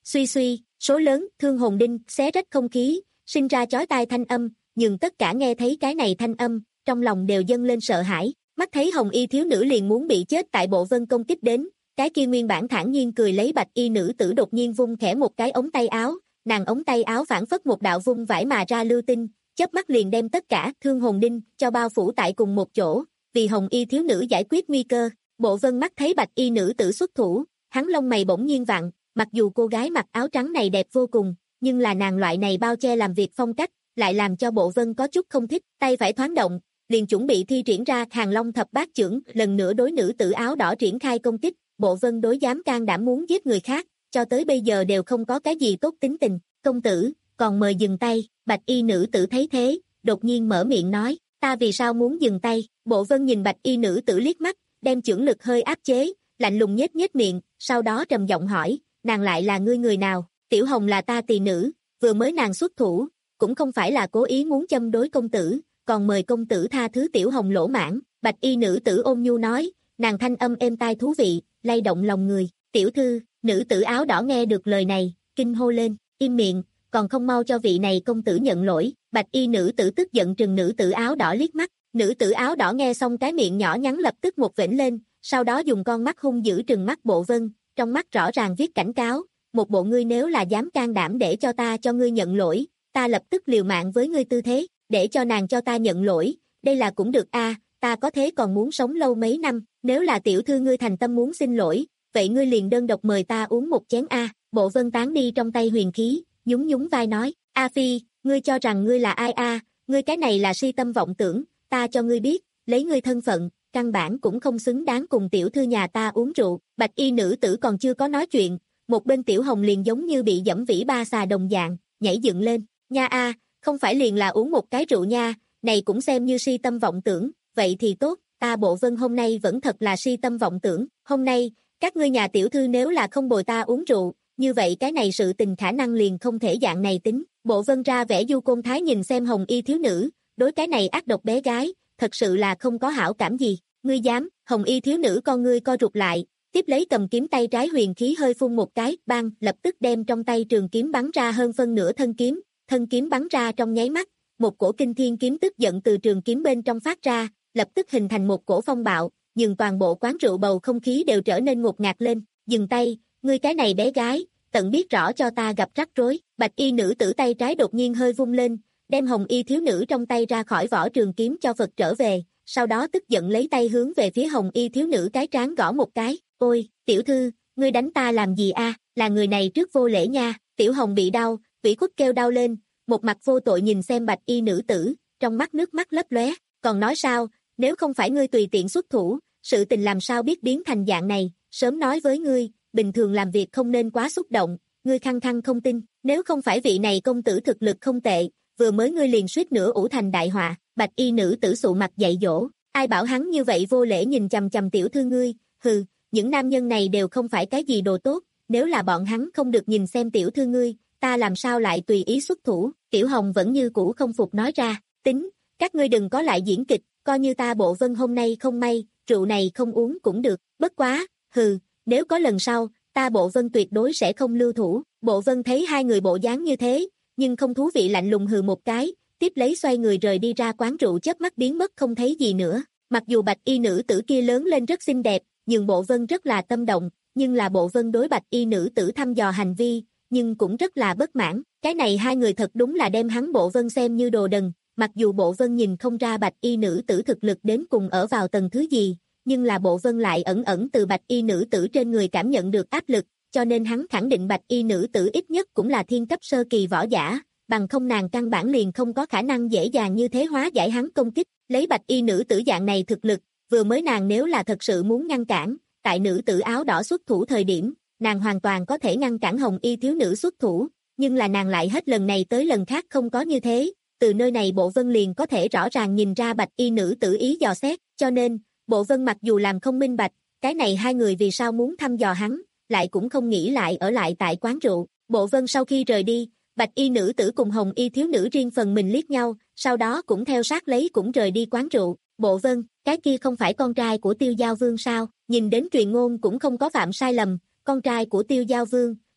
Suy suy, số lớn, thương hồn đinh, xé rách không khí, sinh ra chói tai thanh âm, nhưng tất cả nghe thấy cái này thanh âm, trong lòng đều dâng lên sợ hãi, mắt thấy hồng y thiếu nữ liền muốn bị chết tại bộ vân công kích đến, cái kia nguyên bản thản nhiên cười lấy bạch y nữ tử đột nhiên vung khẽ một cái ống tay áo, nàng ống tay áo phản phất một đạo vung vải mà ra lưu tinh, chớp mắt liền đem tất cả thương hồn đinh cho bao phủ tại cùng một chỗ, vì hồng y thiếu nữ giải quyết nguy cơ, bộ vân mắt thấy bạch y nữ tử xuất thủ, hắn lông mày bỗng nhiên vặn, mặc dù cô gái mặc áo trắng này đẹp vô cùng, nhưng là nàng loại này bao che làm việc phong cách, lại làm cho bộ vân có chút không thích, tay phải thoáng động, liền chuẩn bị thi triển ra Hàng Long thập bát chưởng, lần nữa đối nữ tử áo đỏ triển khai công kích, bộ vân đối dám can đảm muốn giết người khác, cho tới bây giờ đều không có cái gì tốt tính tình, công tử, còn mời dừng tay, bạch y nữ tử thấy thế, đột nhiên mở miệng nói, ta vì sao muốn dừng tay, bộ vân nhìn bạch y nữ tử liếc mắt, đem chưởng lực hơi áp chế, lạnh lùng nhếch nhếch miệng, sau đó trầm giọng hỏi, nàng lại là ngươi người nào, tiểu hồng là ta tỳ nữ, vừa mới nàng xuất thủ, cũng không phải là cố ý muốn châm đối công tử, còn mời công tử tha thứ tiểu hồng lỗ mãn, bạch y nữ tử ôn nhu nói, nàng thanh âm êm tai thú vị, lay động lòng người, tiểu thư, nữ tử áo đỏ nghe được lời này, kinh hô lên, im miệng, còn không mau cho vị này công tử nhận lỗi, bạch y nữ tử tức giận trừng nữ tử áo đỏ liếc mắt, nữ tử áo đỏ nghe xong cái miệng nhỏ nhắn lập tức một vểnh lên, sau đó dùng con mắt hung dữ trừng mắt bộ vân, trong mắt rõ ràng viết cảnh cáo, một bộ ngươi nếu là dám can đảm để cho ta cho ngươi nhận lỗi, ta lập tức liều mạng với ngươi tư thế, để cho nàng cho ta nhận lỗi, đây là cũng được a, ta có thế còn muốn sống lâu mấy năm, nếu là tiểu thư ngươi thành tâm muốn xin lỗi, vậy ngươi liền đơn độc mời ta uống một chén a, bộ vân tán đi trong tay huyền khí, nhún nhún vai nói, a phi, ngươi cho rằng ngươi là ai a, ngươi cái này là si tâm vọng tưởng, ta cho ngươi biết, lấy ngươi thân phận, căn bản cũng không xứng đáng cùng tiểu thư nhà ta uống rượu, bạch y nữ tử còn chưa có nói chuyện, một bên tiểu hồng liền giống như bị dẫm vĩ ba xà đồng dạng, nhảy dựng lên, nha a, không phải liền là uống một cái rượu nha, này cũng xem như si tâm vọng tưởng, vậy thì tốt, ta bộ vân hôm nay vẫn thật là si tâm vọng tưởng, hôm nay, các ngươi nhà tiểu thư nếu là không bồi ta uống rượu, như vậy cái này sự tình khả năng liền không thể dạng này tính, bộ vân ra vẻ du côn thái nhìn xem hồng y thiếu nữ, đối cái này ác độc bé gái, thật sự là không có hảo cảm gì, ngươi dám, hồng y thiếu nữ con ngươi co rụt lại, tiếp lấy cầm kiếm tay trái huyền khí hơi phun một cái, bang, lập tức đem trong tay trường kiếm bắn ra hơn phân nửa thân kiếm, thân kiếm bắn ra trong nháy mắt, một cổ kinh thiên kiếm tức giận từ trường kiếm bên trong phát ra, lập tức hình thành một cổ phong bạo, nhưng toàn bộ quán rượu bầu không khí đều trở nên ngột ngạt lên, dừng tay, ngươi cái này bé gái, tận biết rõ cho ta gặp rắc rối, bạch y nữ tử tay trái đột nhiên hơi vung lên, đem hồng y thiếu nữ trong tay ra khỏi vỏ trường kiếm cho Phật trở về, sau đó tức giận lấy tay hướng về phía hồng y thiếu nữ cái trán gõ một cái, ôi, tiểu thư, ngươi đánh ta làm gì a? Là người này trước vô lễ nha, tiểu hồng bị đau, ủy khuất kêu đau lên, một mặt vô tội nhìn xem bạch y nữ tử, trong mắt nước mắt lấp lóe, còn nói sao, nếu không phải ngươi tùy tiện xuất thủ, sự tình làm sao biết biến thành dạng này, sớm nói với ngươi, bình thường làm việc không nên quá xúc động, ngươi khăng khăng không tin, nếu không phải vị này công tử thực lực không tệ, vừa mới ngươi liền suýt nữa ủ thành đại họa, bạch y nữ tử sụ mặt dạy dỗ, ai bảo hắn như vậy vô lễ nhìn chằm chằm tiểu thư ngươi, hừ, những nam nhân này đều không phải cái gì đồ tốt, nếu là bọn hắn không được nhìn xem tiểu thư ngươi, ta làm sao lại tùy ý xuất thủ, tiểu hồng vẫn như cũ không phục nói ra, tính, các ngươi đừng có lại diễn kịch, coi như ta bộ vân hôm nay không may, rượu này không uống cũng được, bất quá, hừ, nếu có lần sau, ta bộ vân tuyệt đối sẽ không lưu thủ, bộ vân thấy hai người bộ dáng như thế, nhưng không thú vị lạnh lùng hừ một cái, tiếp lấy xoay người rời đi ra quán rượu chớp mắt biến mất không thấy gì nữa, mặc dù bạch y nữ tử kia lớn lên rất xinh đẹp, nhưng bộ vân rất là tâm động, nhưng là bộ vân đối bạch y nữ tử thăm dò hành vi, nhưng cũng rất là bất mãn, cái này hai người thật đúng là đem hắn bộ vân xem như đồ đần, mặc dù bộ vân nhìn không ra bạch y nữ tử thực lực đến cùng ở vào tầng thứ gì, nhưng là bộ vân lại ẩn ẩn từ bạch y nữ tử trên người cảm nhận được áp lực, cho nên hắn khẳng định bạch y nữ tử ít nhất cũng là thiên cấp sơ kỳ võ giả, bằng không nàng căn bản liền không có khả năng dễ dàng như thế hóa giải hắn công kích, lấy bạch y nữ tử dạng này thực lực, vừa mới nàng nếu là thật sự muốn ngăn cản, tại nữ tử áo đỏ xuất thủ thời điểm, nàng hoàn toàn có thể ngăn cản hồng y thiếu nữ xuất thủ, nhưng là nàng lại hết lần này tới lần khác không có như thế, từ nơi này bộ vân liền có thể rõ ràng nhìn ra bạch y nữ tử ý dò xét, cho nên, bộ vân mặc dù làm không minh bạch, cái này hai người vì sao muốn thăm dò hắn, lại cũng không nghĩ lại ở lại tại quán rượu, bộ vân sau khi rời đi, bạch y nữ tử cùng hồng y thiếu nữ riêng phần mình liếc nhau, sau đó cũng theo sát lấy cũng rời đi quán rượu, bộ vân, cái kia không phải con trai của Tiêu Giao Vương sao, nhìn đến truyền ngôn cũng không có phạm sai lầm, con trai của Tiêu Giao Vương,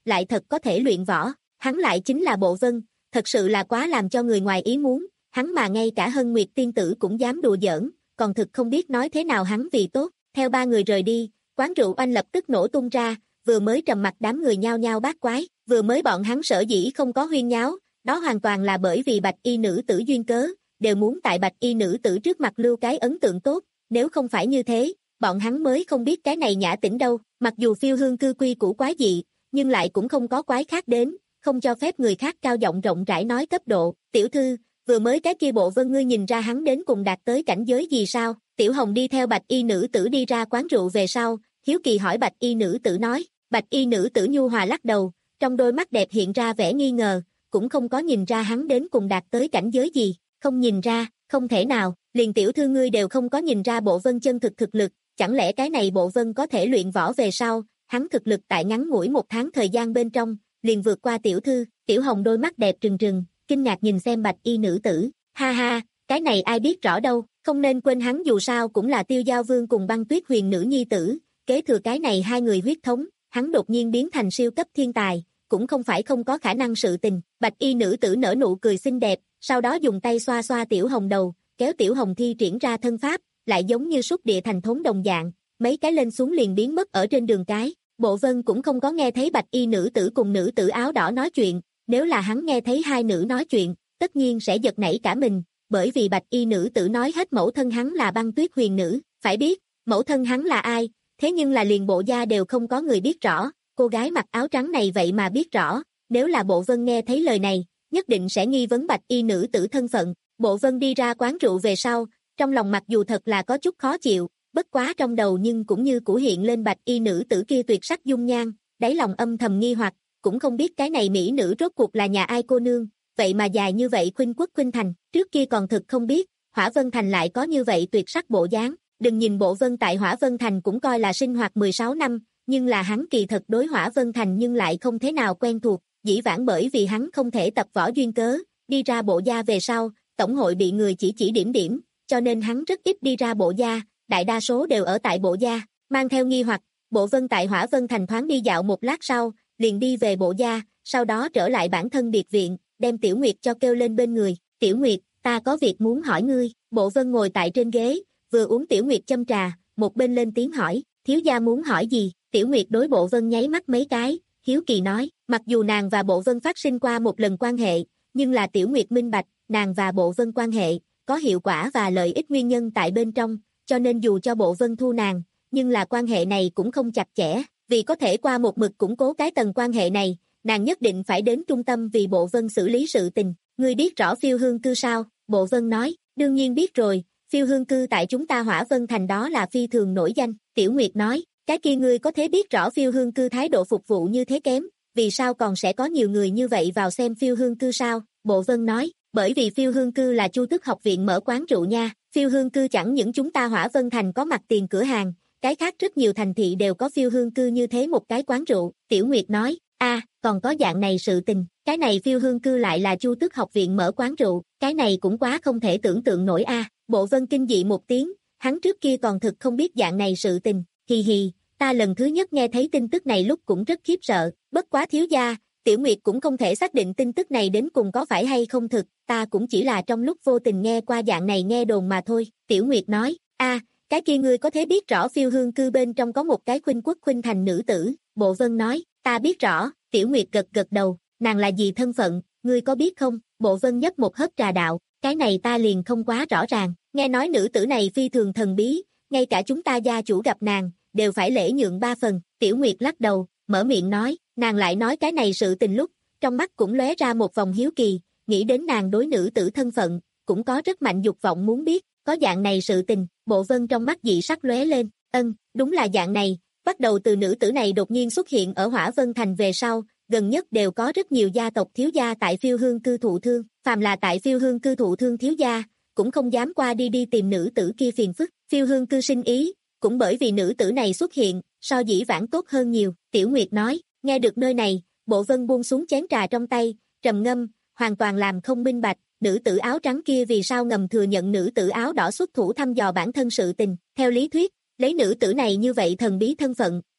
lại thật có thể luyện võ, hắn lại chính là Bộ Vân, thật sự là quá làm cho người ngoài ý muốn, hắn mà ngay cả Hân Nguyệt tiên tử cũng dám đùa giỡn, còn thực không biết nói thế nào hắn vì tốt. Theo ba người rời đi, quán rượu oanh lập tức nổ tung ra, vừa mới trầm mặc đám người nhao nhao bát quái, vừa mới bọn hắn sở dĩ không có huyên nháo, đó hoàn toàn là bởi vì bạch y nữ tử duyên cớ, đều muốn tại bạch y nữ tử trước mặt lưu cái ấn tượng tốt, nếu không phải như thế, bọn hắn mới không biết cái này Nhã Tĩnh đâu, mặc dù phiêu hương cư quy củ quái dị, nhưng lại cũng không có quái khác đến, không cho phép người khác cao giọng rộng rãi nói cấp độ, tiểu thư, vừa mới cái kia Bộ Vân ngươi nhìn ra hắn đến cùng đạt tới cảnh giới gì sao? Tiểu Hồng đi theo bạch y nữ tử đi ra quán rượu về sau, hiếu kỳ hỏi bạch y nữ tử nói, bạch y nữ tử nhu hòa lắc đầu, trong đôi mắt đẹp hiện ra vẻ nghi ngờ, cũng không có nhìn ra hắn đến cùng đạt tới cảnh giới gì, không nhìn ra, không thể nào, liền tiểu thư ngươi đều không có nhìn ra Bộ Vân chân thực thực lực, chẳng lẽ cái này Bộ Vân có thể luyện võ về sau, hắn thực lực tại ngắn ngủi một tháng thời gian bên trong, liền vượt qua tiểu thư, Tiểu Hồng đôi mắt đẹp trừng trừng, kinh ngạc nhìn xem bạch y nữ tử, ha ha, cái này ai biết rõ đâu, không nên quên hắn dù sao cũng là Tiêu Giao Vương cùng Băng Tuyết Huyền nữ nhi tử, kế thừa cái này hai người huyết thống, hắn đột nhiên biến thành siêu cấp thiên tài, cũng không phải không có khả năng sự tình, bạch y nữ tử nở nụ cười xinh đẹp, sau đó dùng tay xoa xoa Tiểu Hồng đầu, kéo Tiểu Hồng thi triển ra thân pháp, lại giống như xúc địa thành thốn đồng dạng, mấy cái lên xuống liền biến mất ở trên đường cái. Bộ Vân cũng không có nghe thấy bạch y nữ tử cùng nữ tử áo đỏ nói chuyện, nếu là hắn nghe thấy hai nữ nói chuyện, tất nhiên sẽ giật nảy cả mình, bởi vì bạch y nữ tử nói hết mẫu thân hắn là Băng Tuyết Huyền nữ, phải biết, mẫu thân hắn là ai, thế nhưng là liền Bộ gia đều không có người biết rõ, cô gái mặc áo trắng này vậy mà biết rõ, nếu là Bộ Vân nghe thấy lời này, nhất định sẽ nghi vấn bạch y nữ tử thân phận. Bộ Vân đi ra quán rượu về sau, trong lòng mặc dù thật là có chút khó chịu, bất quá trong đầu nhưng cũng như cũ hiện lên bạch y nữ tử kia tuyệt sắc dung nhan, đáy lòng âm thầm nghi hoặc, cũng không biết cái này mỹ nữ rốt cuộc là nhà ai cô nương, vậy mà dài như vậy khuynh quốc khuynh thành, trước kia còn thực không biết, Hỏa Vân Thành lại có như vậy tuyệt sắc bộ dáng, đừng nhìn Bộ Vân tại Hỏa Vân Thành cũng coi là sinh hoạt mười sáu năm, nhưng là hắn kỳ thật đối Hỏa Vân Thành nhưng lại không thế nào quen thuộc, dĩ vãng bởi vì hắn không thể tập võ duyên cớ, đi ra Bộ gia về sau, tổng hội bị người chỉ chỉ điểm điểm, cho nên hắn rất ít đi ra Bộ gia, đại đa số đều ở tại Bộ gia, mang theo nghi hoặc, Bộ Vân tại Hỏa Vân Thành thoáng đi dạo một lát sau, liền đi về Bộ gia, sau đó trở lại bản thân biệt viện, đem Tiểu Nguyệt cho kêu lên bên người, Tiểu Nguyệt, ta có việc muốn hỏi ngươi, Bộ Vân ngồi tại trên ghế, vừa uống Tiểu Nguyệt châm trà, một bên lên tiếng hỏi, thiếu gia muốn hỏi gì, Tiểu Nguyệt đối Bộ Vân nháy mắt mấy cái, hiếu kỳ nói, mặc dù nàng và Bộ Vân phát sinh qua một lần quan hệ, nhưng là Tiểu Nguyệt minh bạch, nàng và Bộ Vân quan hệ, có hiệu quả và lợi ích nguyên nhân tại bên trong, cho nên dù cho Bộ Vân thu nàng, nhưng là quan hệ này cũng không chặt chẽ, vì có thể qua một mực củng cố cái tầng quan hệ này, nàng nhất định phải đến trung tâm vì Bộ Vân xử lý sự tình. Ngươi biết rõ Phiêu Hương cư sao? Bộ Vân nói, đương nhiên biết rồi, Phiêu Hương cư tại chúng ta Hỏa Vân Thành đó là phi thường nổi danh. Tiểu Nguyệt nói, cái kia ngươi có thể biết rõ Phiêu Hương cư thái độ phục vụ như thế kém, vì sao còn sẽ có nhiều người như vậy vào xem Phiêu Hương cư sao? Bộ Vân nói, bởi vì Phiêu Hương cư là Chu Tước học viện mở quán rượu nha, Phiêu Hương cư chẳng những chúng ta Hỏa Vân Thành có mặt tiền cửa hàng, cái khác rất nhiều thành thị đều có Phiêu Hương cư như thế một cái quán rượu. Tiểu Nguyệt nói, a, à, còn có dạng này sự tình, cái này Phiêu Hương cư lại là Chu Tước học viện mở quán rượu, cái này cũng quá không thể tưởng tượng nổi a. À. Bộ Vân kinh dị một tiếng, hắn trước kia còn thực không biết dạng này sự tình, hì hì, ta lần thứ nhất nghe thấy tin tức này lúc cũng rất khiếp sợ, bất quá thiếu gia, Tiểu Nguyệt cũng không thể xác định tin tức này đến cùng có phải hay không thực, ta cũng chỉ là trong lúc vô tình nghe qua dạng này nghe đồn mà thôi. Tiểu Nguyệt nói, a, à, cái kia ngươi có thể biết rõ Phiêu Hương cư bên trong có một cái khuynh quốc khuynh thành nữ tử. Bộ Vân nói, ta biết rõ. Tiểu Nguyệt gật gật đầu, nàng là gì thân phận, ngươi có biết không? Bộ Vân nhấp một hớp trà đạo, cái này ta liền không quá rõ ràng, nghe nói nữ tử này phi thường thần bí, ngay cả chúng ta gia chủ gặp nàng, đều phải lễ nhượng ba phần. Tiểu Nguyệt lắc đầu, mở miệng nói, nàng lại nói cái này sự tình lúc, trong mắt cũng lóe ra một vòng hiếu kỳ, nghĩ đến nàng đối nữ tử thân phận, cũng có rất mạnh dục vọng muốn biết, có dạng này sự tình. Bộ Vân trong mắt dị sắc lóe lên, ân, đúng là dạng này, bắt đầu từ nữ tử này đột nhiên xuất hiện ở Hỏa Vân Thành về sau, gần nhất đều có rất nhiều gia tộc thiếu gia tại Phiêu Hương cư thụ thương, phàm là tại Phiêu Hương cư thụ thương thiếu gia, cũng không dám qua đi đi tìm nữ tử kia phiền phức. Phiêu Hương cư sinh ý, cũng bởi vì nữ tử này xuất hiện, so dĩ vãng tốt hơn nhiều. Tiểu Nguyệt nói, nghe được nơi này, Bộ Vân buông xuống chén trà trong tay, trầm ngâm, hoàn toàn làm không minh bạch, nữ tử áo trắng kia vì sao ngầm thừa nhận nữ tử áo đỏ xuất thủ thăm dò bản thân sự tình. Theo lý thuyết, lấy nữ tử này như vậy thần bí thân phận,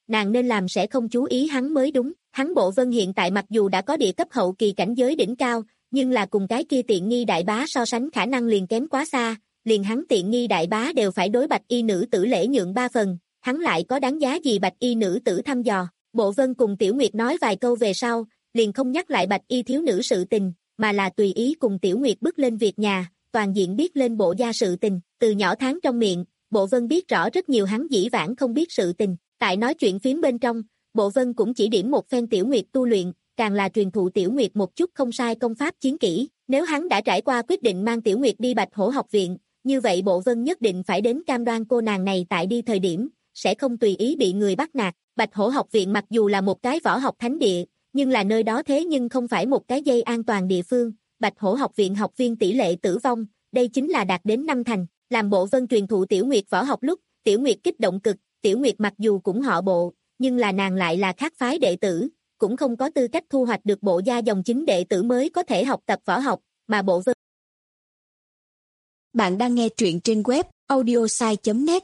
nàng nên làm sẽ không chú ý hắn mới đúng. Hắn Bộ Vân hiện tại mặc dù đã có địa cấp hậu kỳ cảnh giới đỉnh cao, nhưng là cùng cái kia tiện nghi đại bá so sánh khả năng liền kém quá xa, liền hắn tiện nghi đại bá đều phải đối bạch y nữ tử lễ nhượng ba phần, hắn lại có đáng giá gì bạch y nữ tử thăm dò. Bộ Vân cùng Tiểu Nguyệt nói vài câu về sau, liền không nhắc lại bạch y thiếu nữ sự tình, mà là tùy ý cùng Tiểu Nguyệt bước lên việc nhà, toàn diện biết lên Bộ gia sự tình, từ nhỏ tháng trong miệng, Bộ Vân biết rõ rất nhiều hắn dĩ vãng không biết sự tình, tại nói chuyện phím bên trong, Bộ Vân cũng chỉ điểm một phen Tiểu Nguyệt tu luyện, càng là truyền thụ Tiểu Nguyệt một chút không sai công pháp chiến kỹ, nếu hắn đã trải qua quyết định mang Tiểu Nguyệt đi Bạch Hổ học viện, như vậy Bộ Vân nhất định phải đến cam đoan cô nàng này tại đi thời điểm, sẽ không tùy ý bị người bắt nạt. Bạch Hổ học viện mặc dù là một cái võ học thánh địa, nhưng là nơi đó thế nhưng không phải một cái dây an toàn địa phương, Bạch Hổ học viện học viên tỷ lệ tử vong, đây chính là đạt đến năm thành, làm Bộ Vân truyền thụ Tiểu Nguyệt võ học lúc, Tiểu Nguyệt kích động cực, Tiểu Nguyệt mặc dù cũng họ Bộ, nhưng là nàng lại là khác phái đệ tử, cũng không có tư cách thu hoạch được Bộ gia dòng chính đệ tử mới có thể học tập võ học, mà Bộ Vân. Bạn đang nghe truyện trên web audiosai chấm net.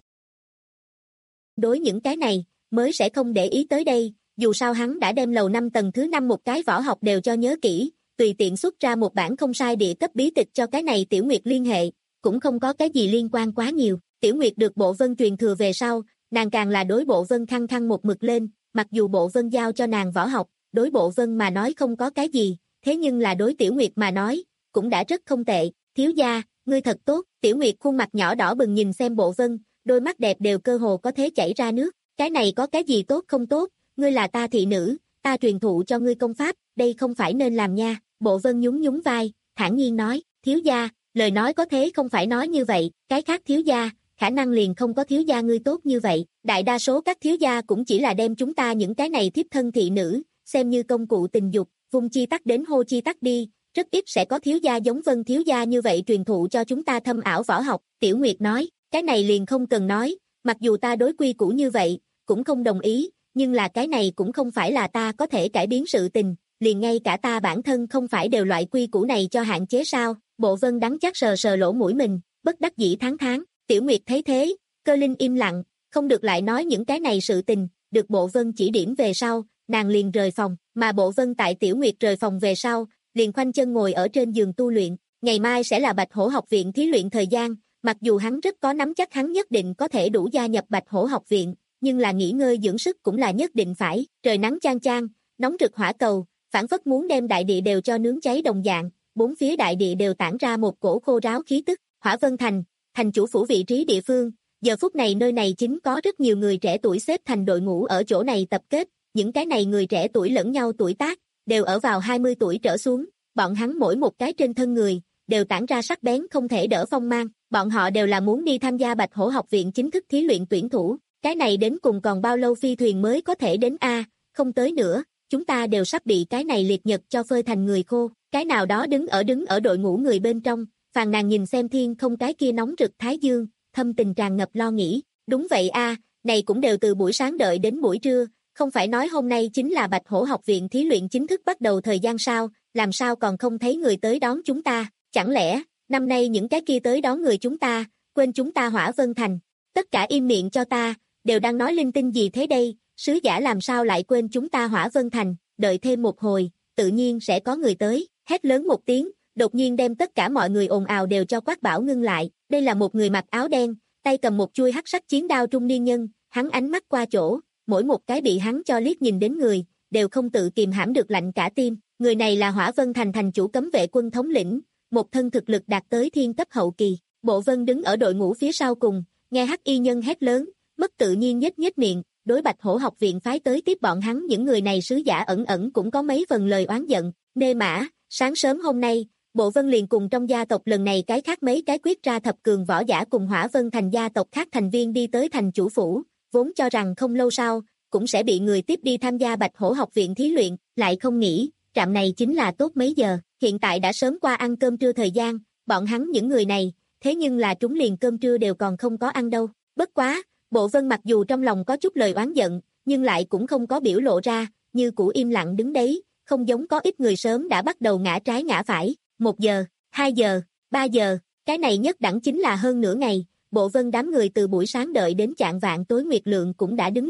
Đối những cái này, mới sẽ không để ý tới đây, dù sao hắn đã đem lầu năm tầng thứ năm một cái võ học đều cho nhớ kỹ, tùy tiện xuất ra một bản không sai địa cấp bí tịch cho cái này Tiểu Nguyệt liên hệ, cũng không có cái gì liên quan quá nhiều. Tiểu Nguyệt được Bộ Vân truyền thừa về sau, nàng càng là đối Bộ Vân khăng khăng một mực lên, mặc dù Bộ Vân giao cho nàng võ học, đối Bộ Vân mà nói không có cái gì, thế nhưng là đối Tiểu Nguyệt mà nói, cũng đã rất không tệ. Thiếu gia, ngươi thật tốt. Tiểu Nguyệt khuôn mặt nhỏ đỏ bừng nhìn xem Bộ Vân, đôi mắt đẹp đều cơ hồ có thể chảy ra nước, cái này có cái gì tốt không tốt, ngươi là ta thị nữ, ta truyền thụ cho ngươi công pháp, đây không phải nên làm nha. Bộ Vân nhún nhún vai, thản nhiên nói, thiếu gia, lời nói có thế không phải nói như vậy, cái khác thiếu gia, khả năng liền không có thiếu gia ngươi tốt như vậy, đại đa số các thiếu gia cũng chỉ là đem chúng ta những cái này thiếp thân thị nữ, xem như công cụ tình dục, vung chi tắc đến hô chi tắc đi, rất ít sẽ có thiếu gia giống Vân thiếu gia như vậy truyền thụ cho chúng ta thâm ảo võ học. Tiểu Nguyệt nói, cái này liền không cần nói, mặc dù ta đối quy củ như vậy, cũng không đồng ý, nhưng là cái này cũng không phải là ta có thể cải biến sự tình, liền ngay cả ta bản thân không phải đều loại quy củ này cho hạn chế sao. Bộ Vân đắng chắc sờ sờ lỗ mũi mình, bất đắc dĩ tháng tháng. Tiểu Nguyệt thấy thế, Cơ Linh im lặng, không được lại nói những cái này sự tình, được Bộ Vân chỉ điểm về sau, nàng liền rời phòng, mà Bộ Vân tại Tiểu Nguyệt rời phòng về sau, liền khoanh chân ngồi ở trên giường tu luyện, ngày mai sẽ là Bạch Hổ học viện thí luyện thời gian, mặc dù hắn rất có nắm chắc hắn nhất định có thể đủ gia nhập Bạch Hổ học viện, nhưng là nghỉ ngơi dưỡng sức cũng là nhất định phải. Trời nắng chang chang, nóng rực hỏa cầu, phản phất muốn đem đại địa đều cho nướng cháy đồng dạng, bốn phía đại địa đều tản ra một cổ khô ráo khí tức. Hỏa Vân Thành, thành chủ phủ vị trí địa phương, giờ phút này nơi này chính có rất nhiều người trẻ tuổi xếp thành đội ngũ ở chỗ này tập kết, những cái này người trẻ tuổi lẫn nhau tuổi tác, đều ở vào hai mươi tuổi trở xuống, bọn hắn mỗi một cái trên thân người, đều tản ra sắc bén không thể đỡ phong mang, bọn họ đều là muốn đi tham gia Bạch Hổ học viện chính thức thí luyện tuyển thủ, cái này đến cùng còn bao lâu phi thuyền mới có thể đến a, không tới nữa, chúng ta đều sắp bị cái này liệt nhật cho phơi thành người khô. Cái nào đó đứng ở đứng ở đội ngũ người bên trong, phàn nàn nhìn xem thiên không cái kia nóng rực thái dương, thâm tình tràn ngập lo nghĩ, đúng vậy a, này cũng đều từ buổi sáng đợi đến buổi trưa, không phải nói hôm nay chính là Bạch Hổ học viện thí luyện chính thức bắt đầu thời gian sao, làm sao còn không thấy người tới đón chúng ta, chẳng lẽ, năm nay những cái kia tới đón người chúng ta, quên chúng ta Hỏa Vân Thành, tất cả im miệng cho ta, đều đang nói linh tinh gì thế đây, sứ giả làm sao lại quên chúng ta Hỏa Vân Thành, đợi thêm một hồi, tự nhiên sẽ có người tới, hét lớn một tiếng, đột nhiên đem tất cả mọi người ồn ào đều cho Quát Bảo ngưng lại, đây là một người mặc áo đen, tay cầm một chuôi hắc sắc chiến đao trung niên nhân, hắn ánh mắt qua chỗ, mỗi một cái bị hắn cho liếc nhìn đến người, đều không tự kìm hãm được lạnh cả tim, người này là Hỏa Vân Thành thành chủ cấm vệ quân thống lĩnh, một thân thực lực đạt tới thiên cấp hậu kỳ. Bộ Vân đứng ở đội ngũ phía sau cùng, nghe hắc y nhân hét lớn, mất tự nhiên nhếch nhếch miệng, đối Bạch Hổ học viện phái tới tiếp bọn hắn những người này sứ giả ẩn ẩn cũng có mấy phần lời oán giận. Nê mã, sáng sớm hôm nay, Bộ Vân liền cùng trong gia tộc lần này cái khác mấy cái quyết ra thập cường võ giả cùng Hỏa Vân Thành gia tộc khác thành viên đi tới thành chủ phủ, vốn cho rằng không lâu sau cũng sẽ bị người tiếp đi tham gia Bạch Hổ học viện thí luyện, lại không nghĩ, trạm này chính là tốt mấy giờ, hiện tại đã sớm qua ăn cơm trưa thời gian, bọn hắn những người này, thế nhưng là trúng liền cơm trưa đều còn không có ăn đâu. Bất quá, Bộ Vân mặc dù trong lòng có chút lời oán giận, nhưng lại cũng không có biểu lộ ra, như cũ im lặng đứng đấy, không giống có ít người sớm đã bắt đầu ngã trái ngã phải, một giờ, hai giờ, ba giờ, cái này nhất đẳng chính là hơn nửa ngày, Bộ Vân đám người từ buổi sáng đợi đến chạng vạng tối nguyệt lượng cũng đã đứng lên,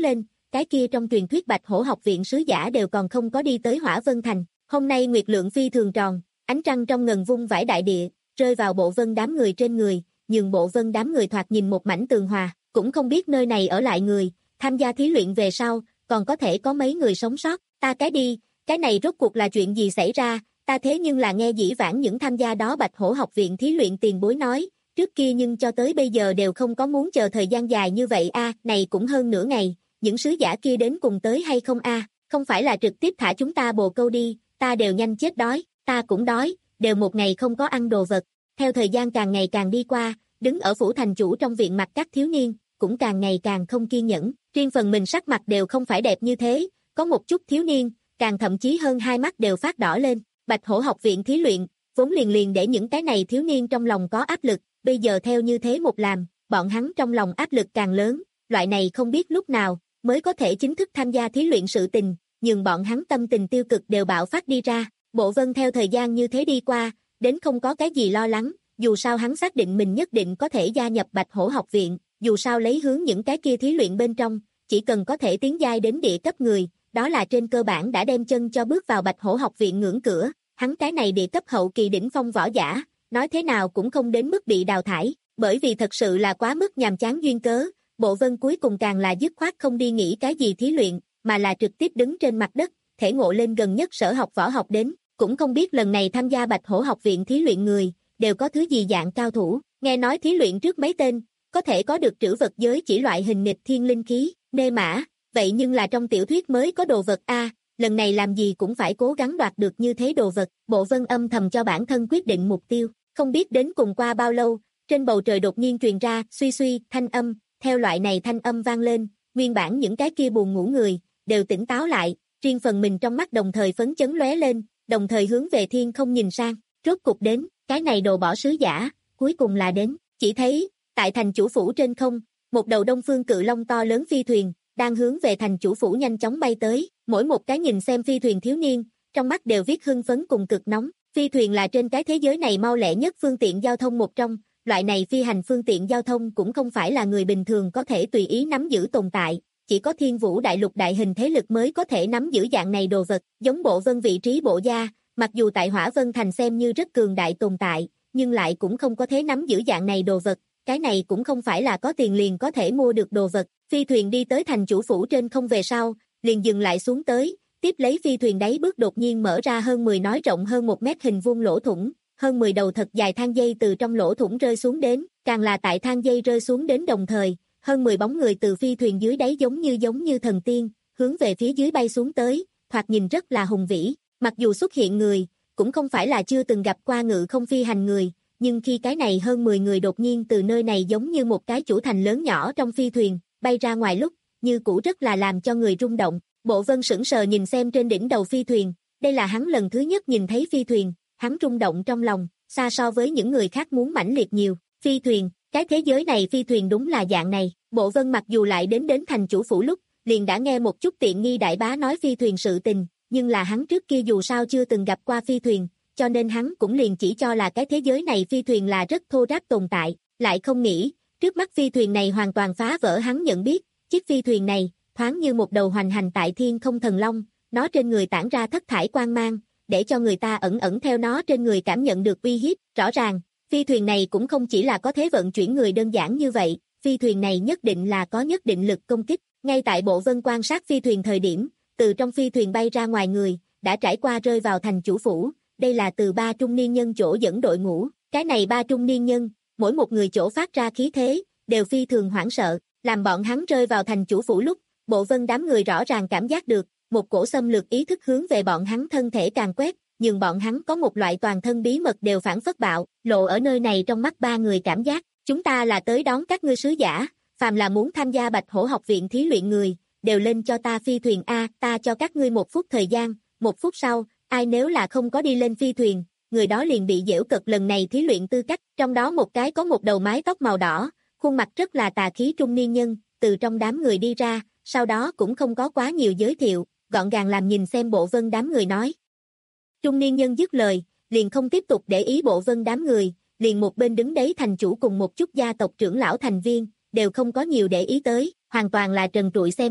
cái kia trong truyền thuyết Bạch Hổ học viện sứ giả đều còn không có đi tới Hỏa Vân Thành. Hôm nay nguyệt lượng phi thường tròn, ánh trăng trong ngần vung vãi đại địa, rơi vào Bộ Vân đám người trên người, nhưng Bộ Vân đám người thoạt nhìn một mảnh tường hòa, cũng không biết nơi này ở lại người, tham gia thí luyện về sau, còn có thể có mấy người sống sót. Ta cái đi, cái này rốt cuộc là chuyện gì xảy ra, ta thế nhưng là nghe dĩ vãng những tham gia đó Bạch Hổ học viện thí luyện tiền bối nói, trước kia nhưng cho tới bây giờ đều không có muốn chờ thời gian dài như vậy a, này cũng hơn nửa ngày, những sứ giả kia đến cùng tới hay không a, không phải là trực tiếp thả chúng ta bồ câu đi, ta đều nhanh chết đói, ta cũng đói, đều một ngày không có ăn đồ vật. Theo thời gian càng ngày càng đi qua, đứng ở phủ thành chủ trong viện mặt các thiếu niên, cũng càng ngày càng không kiên nhẫn, riêng phần mình sắc mặt đều không phải đẹp như thế, có một chút thiếu niên, càng thậm chí hơn hai mắt đều phát đỏ lên. Bạch Hổ học viện thí luyện, vốn liền liền để những cái này thiếu niên trong lòng có áp lực, bây giờ theo như thế một làm, bọn hắn trong lòng áp lực càng lớn, loại này không biết lúc nào mới có thể chính thức tham gia thí luyện sự tình, nhưng bọn hắn tâm tình tiêu cực đều bạo phát đi ra. Bộ Vân theo thời gian như thế đi qua, đến không có cái gì lo lắng, dù sao hắn xác định mình nhất định có thể gia nhập Bạch Hổ học viện, dù sao lấy hướng những cái kia thí luyện bên trong, chỉ cần có thể tiến giai đến địa cấp người, đó là trên cơ bản đã đem chân cho bước vào Bạch Hổ học viện ngưỡng cửa, hắn cái này địa cấp hậu kỳ đỉnh phong võ giả, nói thế nào cũng không đến mức bị đào thải, bởi vì thật sự là quá mức nhàm chán duyên cớ, Bộ Vân cuối cùng càng là dứt khoát không đi nghĩ cái gì thí luyện, mà là trực tiếp đứng trên mặt đất, thể ngộ lên gần nhất sở học võ học đến, cũng không biết lần này tham gia Bạch Hổ học viện thí luyện người, đều có thứ gì dạng cao thủ, nghe nói thí luyện trước mấy tên, có thể có được trữ vật giới chỉ loại hình nghịch thiên linh khí, nê mã, vậy nhưng là trong tiểu thuyết mới có đồ vật a, lần này làm gì cũng phải cố gắng đoạt được như thế đồ vật. Bộ Vân âm thầm cho bản thân quyết định mục tiêu, không biết đến cùng qua bao lâu, trên bầu trời đột nhiên truyền ra suy suy thanh âm, theo loại này thanh âm vang lên, nguyên bản những cái kia buồn ngủ người đều tỉnh táo lại, riêng phần mình trong mắt đồng thời phấn chấn lóe lên, đồng thời hướng về thiên không nhìn sang, rốt cục đến, cái này đồ bỏ sứ giả, cuối cùng là đến, chỉ thấy, tại thành chủ phủ trên không, một đầu đông phương cự long to lớn phi thuyền, đang hướng về thành chủ phủ nhanh chóng bay tới, mỗi một cái nhìn xem phi thuyền thiếu niên, trong mắt đều viết hưng phấn cùng cực nóng, phi thuyền là trên cái thế giới này mau lẹ nhất phương tiện giao thông một trong, loại này phi hành phương tiện giao thông cũng không phải là người bình thường có thể tùy ý nắm giữ tồn tại, chỉ có thiên vũ đại lục đại hình thế lực mới có thể nắm giữ dạng này đồ vật, giống Bộ Vân vị trí bộ gia, mặc dù tại Hỏa Vân Thành xem như rất cường đại tồn tại, nhưng lại cũng không có thế nắm giữ dạng này đồ vật, cái này cũng không phải là có tiền liền có thể mua được đồ vật. Phi thuyền đi tới thành chủ phủ trên không về sau, liền dừng lại xuống tới, tiếp lấy phi thuyền đáy bước đột nhiên mở ra hơn mười nói rộng hơn một mét hình vuông lỗ thủng, hơn mười đầu thật dài thang dây từ trong lỗ thủng rơi xuống đến, càng là tại thang dây rơi xuống đến đồng thời, hơn mười bóng người từ phi thuyền dưới đáy giống như giống như thần tiên, hướng về phía dưới bay xuống tới, thoạt nhìn rất là hùng vĩ, mặc dù xuất hiện người, cũng không phải là chưa từng gặp qua ngự không phi hành người, nhưng khi cái này hơn mười người đột nhiên từ nơi này giống như một cái chủ thành lớn nhỏ trong phi thuyền, bay ra ngoài lúc, như cũ rất là làm cho người rung động. Bộ Vân sững sờ nhìn xem trên đỉnh đầu phi thuyền, đây là hắn lần thứ nhất nhìn thấy phi thuyền, hắn rung động trong lòng, xa so với những người khác muốn mãnh liệt nhiều. Phi thuyền, cái thế giới này phi thuyền đúng là dạng này. Bộ Vân mặc dù lại đến đến thành chủ phủ lúc, liền đã nghe một chút tiện nghi đại bá nói phi thuyền sự tình, nhưng là hắn trước kia dù sao chưa từng gặp qua phi thuyền, cho nên hắn cũng liền chỉ cho là cái thế giới này phi thuyền là rất thô ráp tồn tại, lại không nghĩ, trước mắt phi thuyền này hoàn toàn phá vỡ hắn nhận biết, chiếc phi thuyền này, thoáng như một đầu hoành hành tại thiên không thần long, nó trên người tản ra thất thải quang mang, để cho người ta ẩn ẩn theo nó trên người cảm nhận được uy hiếp, rõ ràng, phi thuyền này cũng không chỉ là có thế vận chuyển người đơn giản như vậy, phi thuyền này nhất định là có nhất định lực công kích, ngay tại Bộ Vân quan sát phi thuyền thời điểm, từ trong phi thuyền bay ra ngoài người, đã trải qua rơi vào thành chủ phủ, đây là từ ba trung niên nhân chỗ dẫn đội ngũ, cái này ba trung niên nhân, mỗi một người chỗ phát ra khí thế, đều phi thường hoảng sợ, làm bọn hắn rơi vào thành chủ phủ lúc, Bộ Vân đám người rõ ràng cảm giác được, một cổ xâm lược ý thức hướng về bọn hắn thân thể càng quét, nhưng bọn hắn có một loại toàn thân bí mật đều phản phất bạo, lộ ở nơi này trong mắt ba người cảm giác, chúng ta là tới đón các ngươi sứ giả, phàm là muốn tham gia Bạch Hổ học viện thí luyện người, đều lên cho ta phi thuyền A, ta cho các ngươi một phút thời gian, một phút sau, ai nếu là không có đi lên phi thuyền, người đó liền bị giễu cợt lần này thí luyện tư cách, trong đó một cái có một đầu mái tóc màu đỏ, khuôn mặt rất là tà khí trung niên nhân, từ trong đám người đi ra, sau đó cũng không có quá nhiều giới thiệu, gọn gàng làm nhìn xem Bộ Vân đám người nói. Trung niên nhân dứt lời, liền không tiếp tục để ý Bộ Vân đám người, liền một bên đứng đấy thành chủ cùng một chút gia tộc trưởng lão thành viên, đều không có nhiều để ý tới, hoàn toàn là trần trụi xem thường,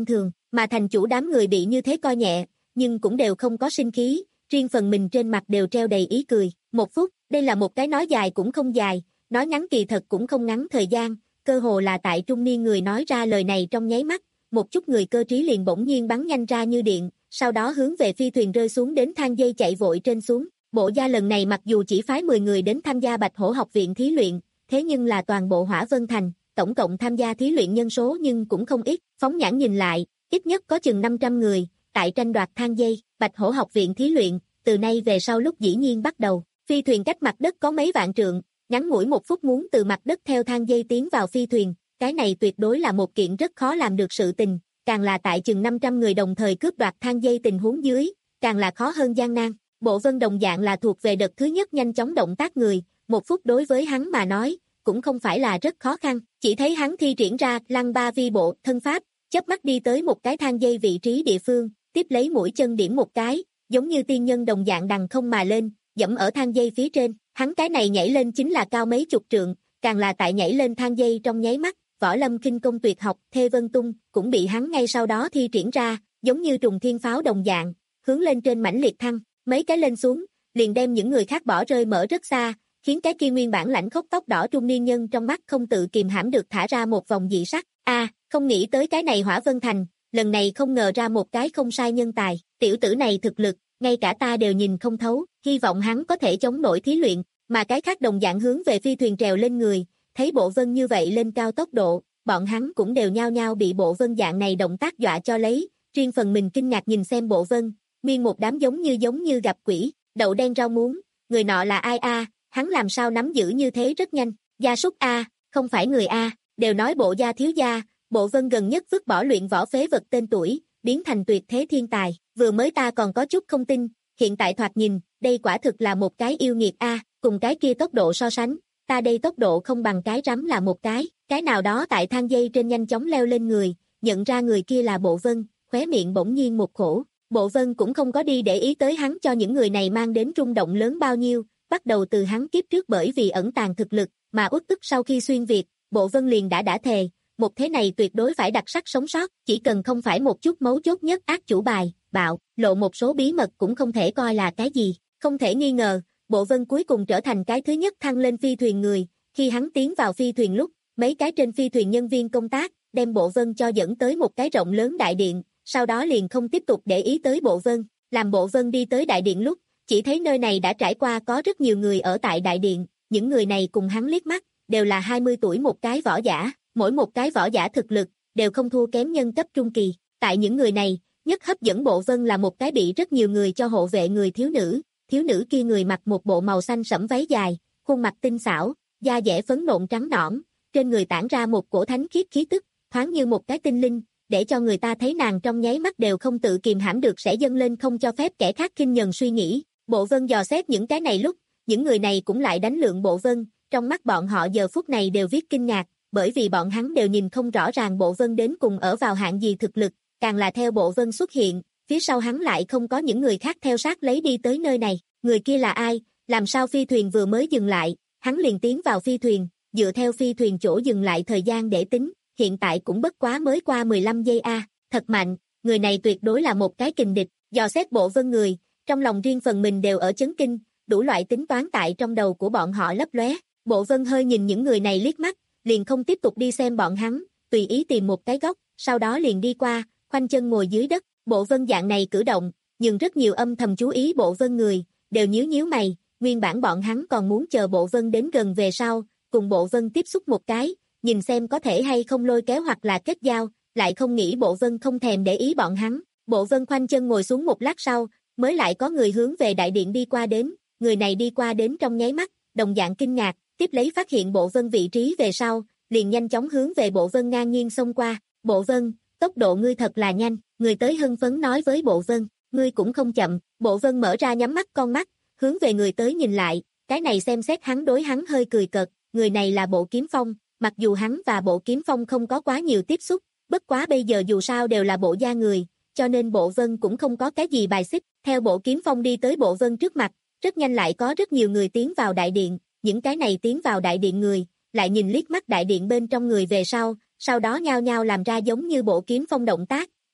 mà thành chủ đám người bị như thế coi nhẹ, nhưng cũng đều không có sinh khí, riêng phần mình trên mặt đều treo đầy ý cười. Một phút, đây là một cái nói dài cũng không dài, nói ngắn kỳ thật cũng không ngắn thời gian, cơ hồ là tại trung niên người nói ra lời này trong nháy mắt, một chút người cơ trí liền bỗng nhiên bắn nhanh ra như điện, sau đó hướng về phi thuyền rơi xuống đến thang dây chạy vội trên xuống. Bộ gia lần này mặc dù chỉ phái mười người đến tham gia Bạch Hổ học viện thí luyện, thế nhưng là toàn bộ Hỏa Vân Thành, tổng cộng tham gia thí luyện nhân số nhưng cũng không ít, phóng nhãn nhìn lại, ít nhất có chừng năm trăm người, tại tranh đoạt thang dây. Bạch Hổ học viện thí luyện, từ nay về sau lúc dĩ nhiên bắt đầu, phi thuyền cách mặt đất có mấy vạn trượng, ngắn ngủi một phút muốn từ mặt đất theo thang dây tiến vào phi thuyền, cái này tuyệt đối là một kiện rất khó làm được sự tình, càng là tại chừng năm trăm người đồng thời cướp đoạt thang dây tình huống dưới, càng là khó hơn gian nan. Bộ Vân đồng dạng là thuộc về đợt thứ nhất nhanh chóng động tác người, một phút đối với hắn mà nói, cũng không phải là rất khó khăn, chỉ thấy hắn thi triển ra Lăng Ba Vi Bộ thân pháp, chớp mắt đi tới một cái thang dây vị trí địa phương, tiếp lấy mũi chân điểm một cái, giống như tiên nhân đồng dạng đằng không mà lên, dẫm ở thang dây phía trên, hắn cái này nhảy lên chính là cao mấy chục trượng, càng là tại nhảy lên thang dây trong nháy mắt, Võ Lâm khinh công tuyệt học Thê Vân Tung cũng bị hắn ngay sau đó thi triển ra, giống như trùng thiên pháo đồng dạng, hướng lên trên mãnh liệt thăng, mấy cái lên xuống, liền đem những người khác bỏ rơi mở rất xa, khiến cái kia nguyên bản lãnh khốc tóc đỏ trung niên nhân trong mắt không tự kìm hãm được thả ra một vòng dị sắc. A, à, không nghĩ tới cái này Hỏa Vân Thành, lần này không ngờ ra một cái không sai nhân tài, tiểu tử này thực lực, ngay cả ta đều nhìn không thấu, hy vọng hắn có thể chống nổi thí luyện, mà cái khác đồng dạng hướng về phi thuyền trèo lên người, thấy Bộ Vân như vậy lên cao tốc độ, bọn hắn cũng đều nhao nhao bị Bộ Vân dạng này động tác dọa cho lấy, riêng phần mình kinh ngạc nhìn xem Bộ Vân, miên một đám giống như giống như gặp quỷ, đậu đen rau muống, người nọ là ai a, hắn làm sao nắm giữ như thế rất nhanh, gia súc a, không phải người a, đều nói Bộ gia thiếu gia, Bộ Vân gần nhất vứt bỏ luyện võ phế vật tên tuổi, biến thành tuyệt thế thiên tài, vừa mới ta còn có chút không tin, hiện tại thoạt nhìn, đây quả thực là một cái yêu nghiệt a, cùng cái kia tốc độ so sánh, ta đây tốc độ không bằng cái rắm là một cái, cái nào đó tại thang dây trên nhanh chóng leo lên người, nhận ra người kia là Bộ Vân, khóe miệng bỗng nhiên một khổ, Bộ Vân cũng không có đi để ý tới hắn cho những người này mang đến rung động lớn bao nhiêu, bắt đầu từ hắn kiếp trước bởi vì ẩn tàng thực lực, mà uất tức sau khi xuyên Việt, Bộ Vân liền đã đã thề, một thế này tuyệt đối phải đặc sắc sống sót, chỉ cần không phải một chút mấu chốt nhất ác chủ bài, bạo, lộ một số bí mật cũng không thể coi là cái gì, không thể nghi ngờ, Bộ Vân cuối cùng trở thành cái thứ nhất thăng lên phi thuyền người, khi hắn tiến vào phi thuyền lúc, mấy cái trên phi thuyền nhân viên công tác, đem Bộ Vân cho dẫn tới một cái rộng lớn đại điện, sau đó liền không tiếp tục để ý tới Bộ Vân, làm Bộ Vân đi tới đại điện lúc, chỉ thấy nơi này đã trải qua có rất nhiều người ở tại đại điện, những người này cùng hắn liếc mắt, đều là hai mươi tuổi một cái võ giả, mỗi một cái võ giả thực lực, đều không thua kém nhân cấp trung kỳ, tại những người này, nhất hấp dẫn Bộ Vân là một cái bị rất nhiều người cho hộ vệ người thiếu nữ, thiếu nữ kia người mặc một bộ màu xanh sẫm váy dài, khuôn mặt tinh xảo, da dẻ phấn nộn trắng nõn, trên người tản ra một cổ thánh khiết khí tức, thoáng như một cái tinh linh, để cho người ta thấy nàng trong nháy mắt đều không tự kìm hãm được sẽ dâng lên không cho phép kẻ khác khinh nhờn suy nghĩ. Bộ Vân dò xét những cái này lúc, những người này cũng lại đánh lượng Bộ Vân, trong mắt bọn họ giờ phút này đều viết kinh ngạc, bởi vì bọn hắn đều nhìn không rõ ràng Bộ Vân đến cùng ở vào hạng gì thực lực, càng là theo Bộ Vân xuất hiện, phía sau hắn lại không có những người khác theo sát lấy đi tới nơi này, người kia là ai, làm sao phi thuyền vừa mới dừng lại, hắn liền tiến vào phi thuyền, dựa theo phi thuyền chỗ dừng lại thời gian để tính, hiện tại cũng bất quá mới qua mười lăm giây a, thật mạnh, người này tuyệt đối là một cái kình địch, dò xét Bộ Vân người, trong lòng riêng phần mình đều ở chấn kinh, đủ loại tính toán tại trong đầu của bọn họ lấp lóe, Bộ Vân hơi nhìn những người này liếc mắt, liền không tiếp tục đi xem bọn hắn, tùy ý tìm một cái góc, sau đó liền đi qua, khoanh chân ngồi dưới đất, Bộ Vân dạng này cử động, nhưng rất nhiều âm thầm chú ý Bộ Vân người, đều nhíu nhíu mày, nguyên bản bọn hắn còn muốn chờ Bộ Vân đến gần về sau, cùng Bộ Vân tiếp xúc một cái, nhìn xem có thể hay không lôi kéo hoặc là kết giao, lại không nghĩ Bộ Vân không thèm để ý bọn hắn, Bộ Vân khoanh chân ngồi xuống một lát sau, mới lại có người hướng về đại điện đi qua đến, người này đi qua đến trong nháy mắt, đồng dạng kinh ngạc, tiếp lấy phát hiện Bộ Vân vị trí về sau, liền nhanh chóng hướng về Bộ Vân ngang nhiên xông qua, Bộ Vân, tốc độ ngươi thật là nhanh, người tới hưng phấn nói với Bộ Vân, ngươi cũng không chậm, Bộ Vân mở ra nhắm mắt con mắt, hướng về người tới nhìn lại, cái này xem xét hắn đối hắn hơi cười cợt, người này là Bộ Kiếm Phong, mặc dù hắn và Bộ Kiếm Phong không có quá nhiều tiếp xúc, bất quá bây giờ dù sao đều là Bộ gia người, cho nên Bộ Vân cũng không có cái gì bài xích, theo Bộ Kiếm Phong đi tới Bộ Vân trước mặt, rất nhanh lại có rất nhiều người tiến vào đại điện, những cái này tiến vào đại điện người, lại nhìn liếc mắt đại điện bên trong người về sau, sau đó nhao nhao làm ra giống như Bộ Kiếm Phong động tác,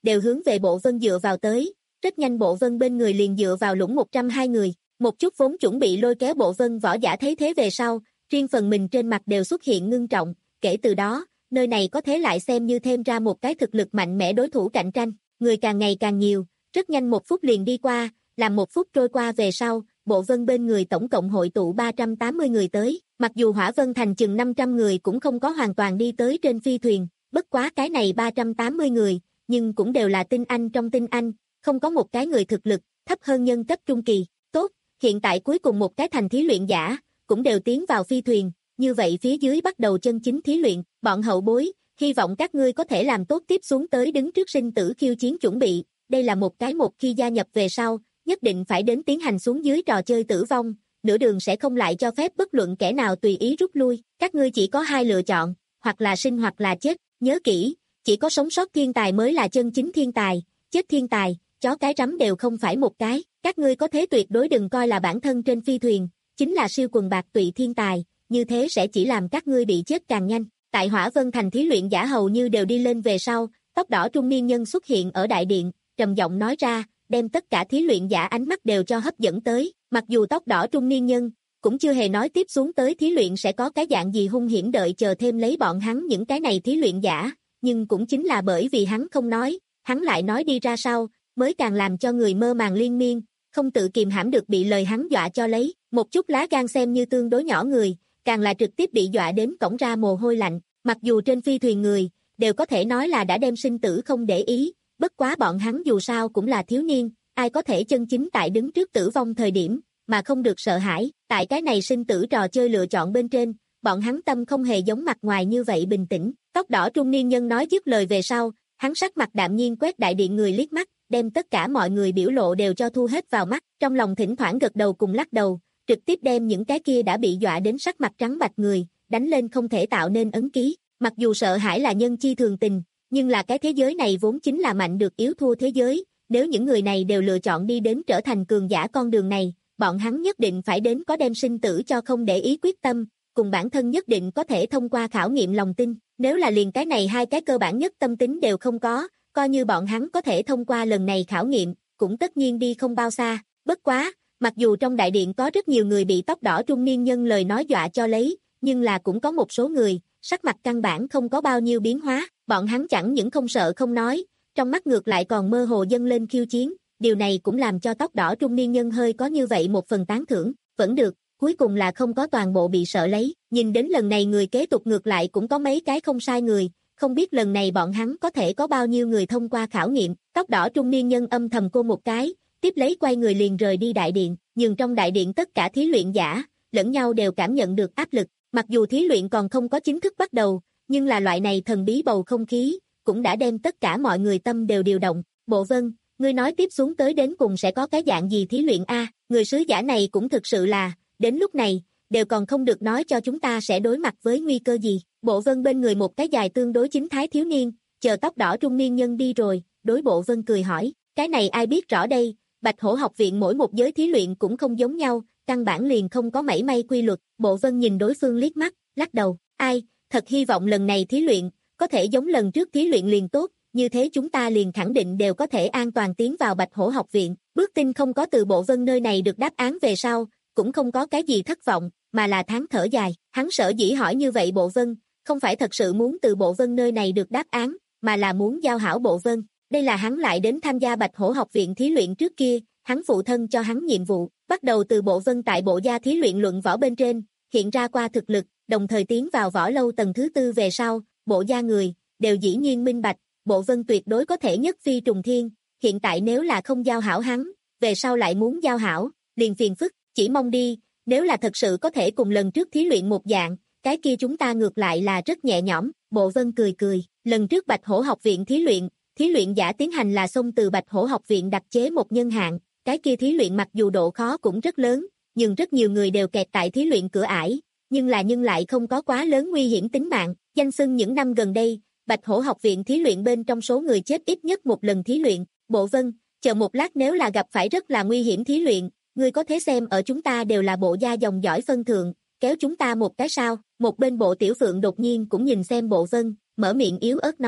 đều hướng về Bộ Vân dựa vào tới, rất nhanh Bộ Vân bên người liền dựa vào lũng một trăm hai người, một chút vốn chuẩn bị lôi kéo Bộ Vân võ giả thấy thế về sau, riêng phần mình trên mặt đều xuất hiện ngưng trọng, kể từ đó, nơi này có thế lại xem như thêm ra một cái thực lực mạnh mẽ đối thủ cạnh tranh, người càng ngày càng nhiều, rất nhanh một phút liền đi qua, làm một phút trôi qua về sau, Bộ Vân bên người tổng cộng hội tụ ba trăm tám mươi người tới, mặc dù Hỏa Vân Thành chừng năm trăm người cũng không có hoàn toàn đi tới trên phi thuyền, bất quá cái này ba trăm tám mươi người, nhưng cũng đều là tinh anh trong tinh anh, không có một cái người thực lực thấp hơn nhân cấp trung kỳ. Tốt, hiện tại cuối cùng một cái thành thí luyện giả cũng đều tiến vào phi thuyền, như vậy phía dưới bắt đầu chân chính thí luyện, bọn hậu bối, hy vọng các ngươi có thể làm tốt tiếp xuống tới đứng trước sinh tử khiêu chiến chuẩn bị, đây là một cái một khi gia nhập về sau, nhất định phải đến tiến hành xuống dưới trò chơi tử vong, nửa đường sẽ không lại cho phép bất luận kẻ nào tùy ý rút lui, các ngươi chỉ có hai lựa chọn, hoặc là sinh hoặc là chết, nhớ kỹ, chỉ có sống sót thiên tài mới là chân chính thiên tài, chết thiên tài, chó cái rắm đều không phải một cái, các ngươi có thế tuyệt đối đừng coi là bản thân trên phi thuyền, chính là siêu quần bạc tụy thiên tài, như thế sẽ chỉ làm các ngươi bị chết càng nhanh. Tại Hỏa Vân Thành thí luyện giả hầu như đều đi lên về sau, tóc đỏ trung niên nhân xuất hiện ở đại điện, trầm giọng nói ra, đem tất cả thí luyện giả ánh mắt đều cho hấp dẫn tới, mặc dù tóc đỏ trung niên nhân cũng chưa hề nói tiếp xuống tới thí luyện sẽ có cái dạng gì hung hiểm đợi chờ thêm lấy bọn hắn những cái này thí luyện giả, nhưng cũng chính là bởi vì hắn không nói, hắn lại nói đi ra sau, mới càng làm cho người mơ màng liên miên, không tự kìm hãm được bị lời hắn dọa cho lấy, một chút lá gan xem như tương đối nhỏ người, càng là trực tiếp bị dọa đến cổng ra mồ hôi lạnh, mặc dù trên phi thuyền người, đều có thể nói là đã đem sinh tử không để ý, bất quá bọn hắn dù sao cũng là thiếu niên, ai có thể chân chính tại đứng trước tử vong thời điểm, mà không được sợ hãi, tại cái này sinh tử trò chơi lựa chọn bên trên, bọn hắn tâm không hề giống mặt ngoài như vậy bình tĩnh, tóc đỏ trung niên nhân nói dứt lời về sau, hắn sắc mặt đạm nhiên quét đại điện người liếc mắt, đem tất cả mọi người biểu lộ đều cho thu hết vào mắt, trong lòng thỉnh thoảng gật đầu cùng lắc đầu, trực tiếp đem những cái kia đã bị dọa đến sắc mặt trắng bạch người, đánh lên không thể tạo nên ấn ký, mặc dù sợ hãi là nhân chi thường tình, nhưng là cái thế giới này vốn chính là mạnh được yếu thua thế giới, nếu những người này đều lựa chọn đi đến trở thành cường giả con đường này, bọn hắn nhất định phải đến có đem sinh tử cho không để ý quyết tâm, cùng bản thân nhất định có thể thông qua khảo nghiệm lòng tin, nếu là liền cái này hai cái cơ bản nhất tâm tính đều không có, coi như bọn hắn có thể thông qua lần này khảo nghiệm, cũng tất nhiên đi không bao xa, bất quá, mặc dù trong đại điện có rất nhiều người bị tóc đỏ trung niên nhân lời nói dọa cho lấy, nhưng là cũng có một số người, sắc mặt căn bản không có bao nhiêu biến hóa, bọn hắn chẳng những không sợ không nói, trong mắt ngược lại còn mơ hồ dâng lên khiêu chiến, điều này cũng làm cho tóc đỏ trung niên nhân hơi có như vậy một phần tán thưởng, vẫn được, cuối cùng là không có toàn bộ bị sợ lấy, nhìn đến lần này người kế tục ngược lại cũng có mấy cái không sai người, không biết lần này bọn hắn có thể có bao nhiêu người thông qua khảo nghiệm, tóc đỏ trung niên nhân âm thầm cô một cái, tiếp lấy quay người liền rời đi đại điện, nhưng trong đại điện tất cả thí luyện giả, lẫn nhau đều cảm nhận được áp lực, mặc dù thí luyện còn không có chính thức bắt đầu, nhưng là loại này thần bí bầu không khí, cũng đã đem tất cả mọi người tâm đều điều động, Bộ Vân, ngươi nói tiếp xuống tới đến cùng sẽ có cái dạng gì thí luyện a? Người sứ giả này cũng thực sự là, đến lúc này, đều còn không được nói cho chúng ta sẽ đối mặt với nguy cơ gì, Bộ Vân bên người một cái dài tương đối chính thái thiếu niên, chờ tóc đỏ trung niên nhân đi rồi, đối Bộ Vân cười hỏi, cái này ai biết rõ đây, Bạch Hổ học viện mỗi một giới thí luyện cũng không giống nhau, căn bản liền không có mảy may quy luật, Bộ Vân nhìn đối phương liếc mắt, lắc đầu, ai, thật hy vọng lần này thí luyện, có thể giống lần trước thí luyện liền tốt, như thế chúng ta liền khẳng định đều có thể an toàn tiến vào Bạch Hổ học viện, bước tin không có từ Bộ Vân nơi này được đáp án về sau, cũng không có cái gì thất vọng, mà là tháng thở dài, hắn sở dĩ hỏi như vậy Bộ Vân, không phải thật sự muốn từ Bộ Vân nơi này được đáp án, mà là muốn giao hảo Bộ Vân, đây là hắn lại đến tham gia Bạch Hổ học viện thí luyện trước kia, hắn phụ thân cho hắn nhiệm vụ, bắt đầu từ Bộ Vân tại bộ gia thí luyện luận võ bên trên, hiện ra qua thực lực, đồng thời tiến vào võ lâu tầng thứ tư về sau, bộ gia người, đều dĩ nhiên minh bạch, Bộ Vân tuyệt đối có thể nhất phi trùng thiên, hiện tại nếu là không giao hảo hắn, về sau lại muốn giao hảo, liền phiền phức, chỉ mong đi, nếu là thật sự có thể cùng lần trước thí luyện một dạng, cái kia chúng ta ngược lại là rất nhẹ nhõm, Bộ Vân cười cười, lần trước Bạch Hổ học viện thí luyện, thí luyện giả tiến hành là xông từ Bạch Hổ học viện đặc chế một nhân hạng, cái kia thí luyện mặc dù độ khó cũng rất lớn, nhưng rất nhiều người đều kẹt tại thí luyện cửa ải, nhưng là nhưng lại không có quá lớn nguy hiểm tính mạng, danh xưng những năm gần đây, Bạch Hổ học viện thí luyện bên trong số người chết ít nhất một lần thí luyện, Bộ Vân, chờ một lát nếu là gặp phải rất là nguy hiểm thí luyện, ngươi có thể xem ở chúng ta đều là bộ gia dòng dõi phân thượng, kéo chúng ta một cái sao, một bên Bộ Tiểu Phượng đột nhiên cũng nhìn xem Bộ Vân, mở miệng yếu ớt nói,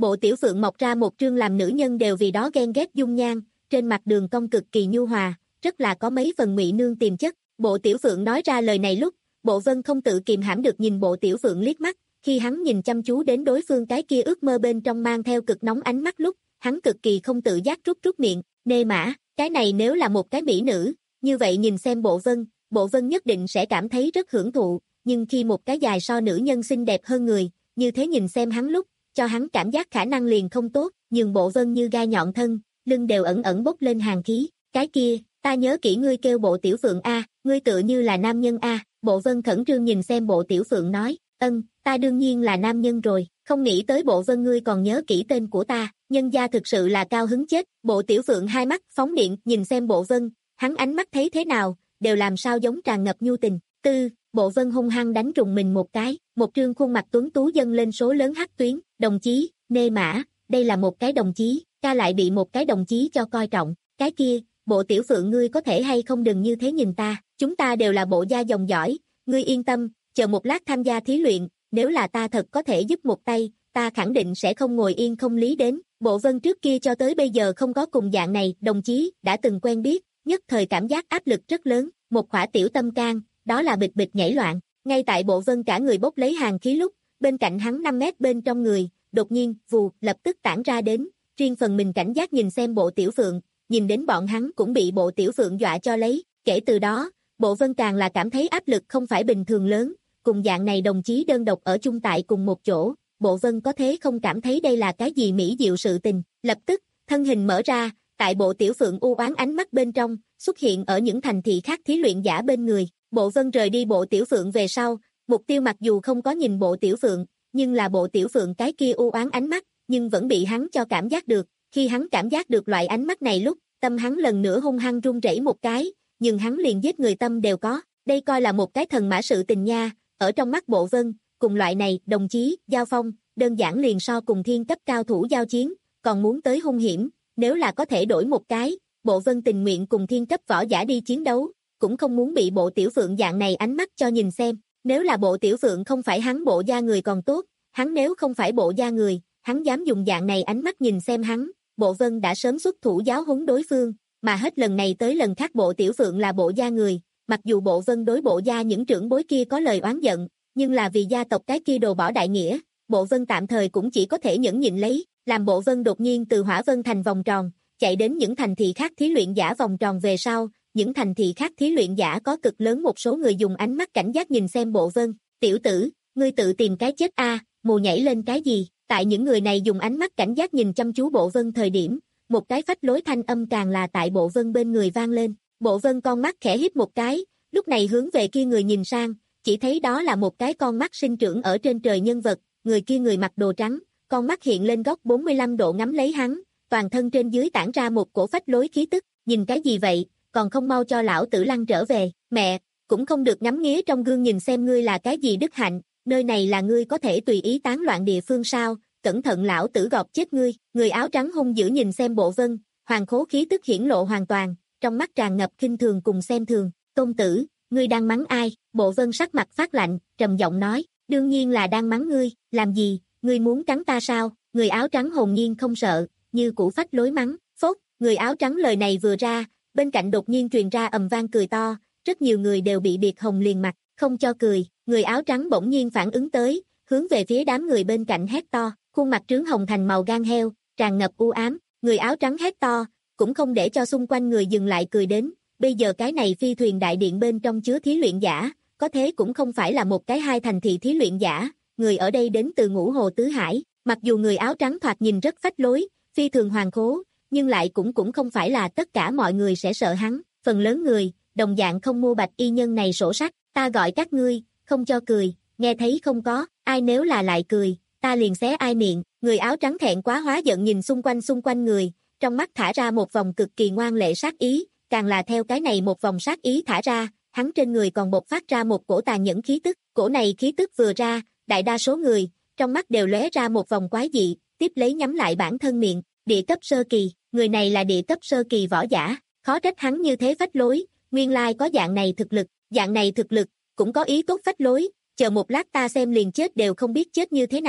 Bộ Tiểu Phượng mọc ra một trương làm nữ nhân đều vì đó ghen ghét dung nhan, trên mặt đường cong cực kỳ nhu hòa, rất là có mấy phần ngụy nương tiềm chất. Bộ Tiểu Phượng nói ra lời này lúc, Bộ Vân không tự kìm hãm được nhìn Bộ Tiểu Phượng liếc mắt, khi hắn nhìn chăm chú đến đối phương cái kia ước mơ bên trong mang theo cực nóng ánh mắt lúc, hắn cực kỳ không tự giác rút rút miệng, nê mã, cái này nếu là một cái mỹ nữ, như vậy nhìn xem Bộ Vân, Bộ Vân nhất định sẽ cảm thấy rất hưởng thụ, nhưng khi một cái dài so nữ nhân xinh đẹp hơn người, như thế nhìn xem hắn lúc, cho hắn cảm giác khả năng liền không tốt, nhưng Bộ Vân như gai nhọn thân, lưng đều ẩn ẩn bốc lên hàn khí, cái kia, ta nhớ kỹ ngươi kêu Bộ Tiểu Phượng a, ngươi tựa như là nam nhân a. Bộ Vân khẩn trương nhìn xem Bộ Tiểu Phượng nói, ân, ta đương nhiên là nam nhân rồi, không nghĩ tới Bộ Vân ngươi còn nhớ kỹ tên của ta, nhân gia thực sự là cao hứng chết. Bộ Tiểu Phượng hai mắt phóng điện nhìn xem Bộ Vân, hắn ánh mắt thấy thế nào, đều làm sao giống tràn ngập nhu tình. Tư, Bộ Vân hung hăng đánh trùng mình một cái, một trương khuôn mặt tuấn tú dâng lên số lớn hắc tuyến, đồng chí, nê mã, đây là một cái đồng chí, ca lại bị một cái đồng chí cho coi trọng, cái kia, Bộ Tiểu Phượng ngươi có thể hay không đừng như thế nhìn ta, chúng ta đều là bộ gia dòng dõi, ngươi yên tâm, chờ một lát tham gia thí luyện, nếu là ta thật có thể giúp một tay, ta khẳng định sẽ không ngồi yên không lý đến. Bộ Vân trước kia cho tới bây giờ không có cùng dạng này, đồng chí, đã từng quen biết, nhất thời cảm giác áp lực rất lớn, một khỏa tiểu tâm can, đó là bịch bịch nhảy loạn, ngay tại Bộ Vân cả người bốc lấy hàng khí lúc, bên cạnh hắn năm mét bên trong người, đột nhiên, vù, lập tức tản ra đến, riêng phần mình cảnh giác nhìn xem Bộ Tiểu Phượng, nhìn đến bọn hắn cũng bị Bộ Tiểu Phượng dọa cho lấy, kể từ đó, Bộ Vân càng là cảm thấy áp lực không phải bình thường lớn, cùng dạng này đồng chí đơn độc ở chung tại cùng một chỗ, Bộ Vân có thế không cảm thấy đây là cái gì mỹ diệu sự tình, lập tức, thân hình mở ra, tại Bộ Tiểu Phượng u oán ánh mắt bên trong, xuất hiện ở những thành thị khác thí luyện giả bên người, Bộ Vân rời đi Bộ Tiểu Phượng về sau, mục tiêu mặc dù không có nhìn Bộ Tiểu Phượng, nhưng là Bộ Tiểu Phượng cái kia u oán ánh mắt, nhưng vẫn bị hắn cho cảm giác được, khi hắn cảm giác được loại ánh mắt này lúc, tâm hắn lần nữa hung hăng run rẩy một cái, nhưng hắn liền giết người tâm đều có, đây coi là một cái thần mã sự tình nha, ở trong mắt Bộ Vân, cùng loại này, đồng chí, giao phong, đơn giản liền so cùng thiên cấp cao thủ giao chiến, còn muốn tới hung hiểm, nếu là có thể đổi một cái, Bộ Vân tình nguyện cùng thiên cấp võ giả đi chiến đấu, cũng không muốn bị Bộ Tiểu Phượng dạng này ánh mắt cho nhìn xem, nếu là Bộ Tiểu Phượng không phải hắn bộ gia người còn tốt, hắn nếu không phải bộ gia người, hắn dám dùng dạng này ánh mắt nhìn xem hắn, Bộ Vân đã sớm xuất thủ giáo huấn đối phương, mà hết lần này tới lần khác Bộ Tiểu Phượng là bộ gia người, mặc dù Bộ Vân đối bộ gia những trưởng bối kia có lời oán giận, nhưng là vì gia tộc cái kia đồ bỏ đại nghĩa, Bộ Vân tạm thời cũng chỉ có thể nhẫn nhịn lấy, làm Bộ Vân đột nhiên từ Hỏa Vân thành vòng tròn, chạy đến những thành thị khác thí luyện giả vòng tròn về sau, những thành thị khác thí luyện giả có cực lớn một số người dùng ánh mắt cảnh giác nhìn xem Bộ Vân, tiểu tử, ngươi tự tìm cái chết a, mù nhảy lên cái gì, tại những người này dùng ánh mắt cảnh giác nhìn chăm chú Bộ Vân thời điểm, một cái phách lối thanh âm càng là tại Bộ Vân bên người vang lên, Bộ Vân con mắt khẽ híp một cái, lúc này hướng về kia người nhìn sang, chỉ thấy đó là một cái con mắt sinh trưởng ở trên trời nhân vật, người kia người mặc đồ trắng, con mắt hiện lên góc bốn mươi lăm độ ngắm lấy hắn, toàn thân trên dưới tản ra một cổ phách lối khí tức, nhìn cái gì vậy, còn không mau cho lão tử lăn trở về, mẹ, cũng không được ngắm nghía trong gương nhìn xem ngươi là cái gì đức hạnh, nơi này là ngươi có thể tùy ý tán loạn địa phương sao, cẩn thận lão tử gọt chết ngươi, người áo trắng hung dữ nhìn xem Bộ Vân, hoàng khố khí tức hiển lộ hoàn toàn, trong mắt tràn ngập khinh thường cùng xem thường, tôn tử, ngươi đang mắng ai, Bộ Vân sắc mặt phát lạnh, trầm giọng nói, đương nhiên là đang mắng ngươi, làm gì, ngươi muốn cắn ta sao, người áo trắng hồn nhiên không sợ, như cũ phách lối mắng, phốt, người áo trắng lời này vừa ra, bên cạnh đột nhiên truyền ra ầm vang cười to, rất nhiều người đều bị biệt hồng liền mặt, không cho cười, người áo trắng bỗng nhiên phản ứng tới, hướng về phía đám người bên cạnh hét to, khuôn mặt trướng hồng thành màu gan heo, tràn ngập u ám, người áo trắng hét to, cũng không để cho xung quanh người dừng lại cười đến, bây giờ cái này phi thuyền đại điện bên trong chứa thí luyện giả, có thế cũng không phải là một cái hai thành thị thí luyện giả, người ở đây đến từ Ngũ Hồ Tứ Hải, mặc dù người áo trắng thoạt nhìn rất phách lối, phi thường hoàng khố, nhưng lại cũng cũng không phải là tất cả mọi người sẽ sợ hắn, phần lớn người, đồng dạng không mua bạch y nhân này sổ sách, ta gọi các ngươi, không cho cười, nghe thấy không có, ai nếu là lại cười, ta liền xé ai miệng, người áo trắng thẹn quá hóa giận nhìn xung quanh xung quanh người, trong mắt thả ra một vòng cực kỳ ngoan lệ sát ý, càng là theo cái này một vòng sát ý thả ra, hắn trên người còn bộc phát ra một cổ tàn nhẫn khí tức, cổ này khí tức vừa ra, đại đa số người, trong mắt đều lóe ra một vòng quái dị, tiếp lấy nhắm lại bản thân miệng, địa cấp sơ kỳ, người này là địa cấp sơ kỳ võ giả, khó trách hắn như thế phách lối, nguyên lai có dạng này thực lực, dạng này thực lực, cũng có ý tốt phách lối, chờ một lát ta xem liền chết đều không biết chết như thế nào,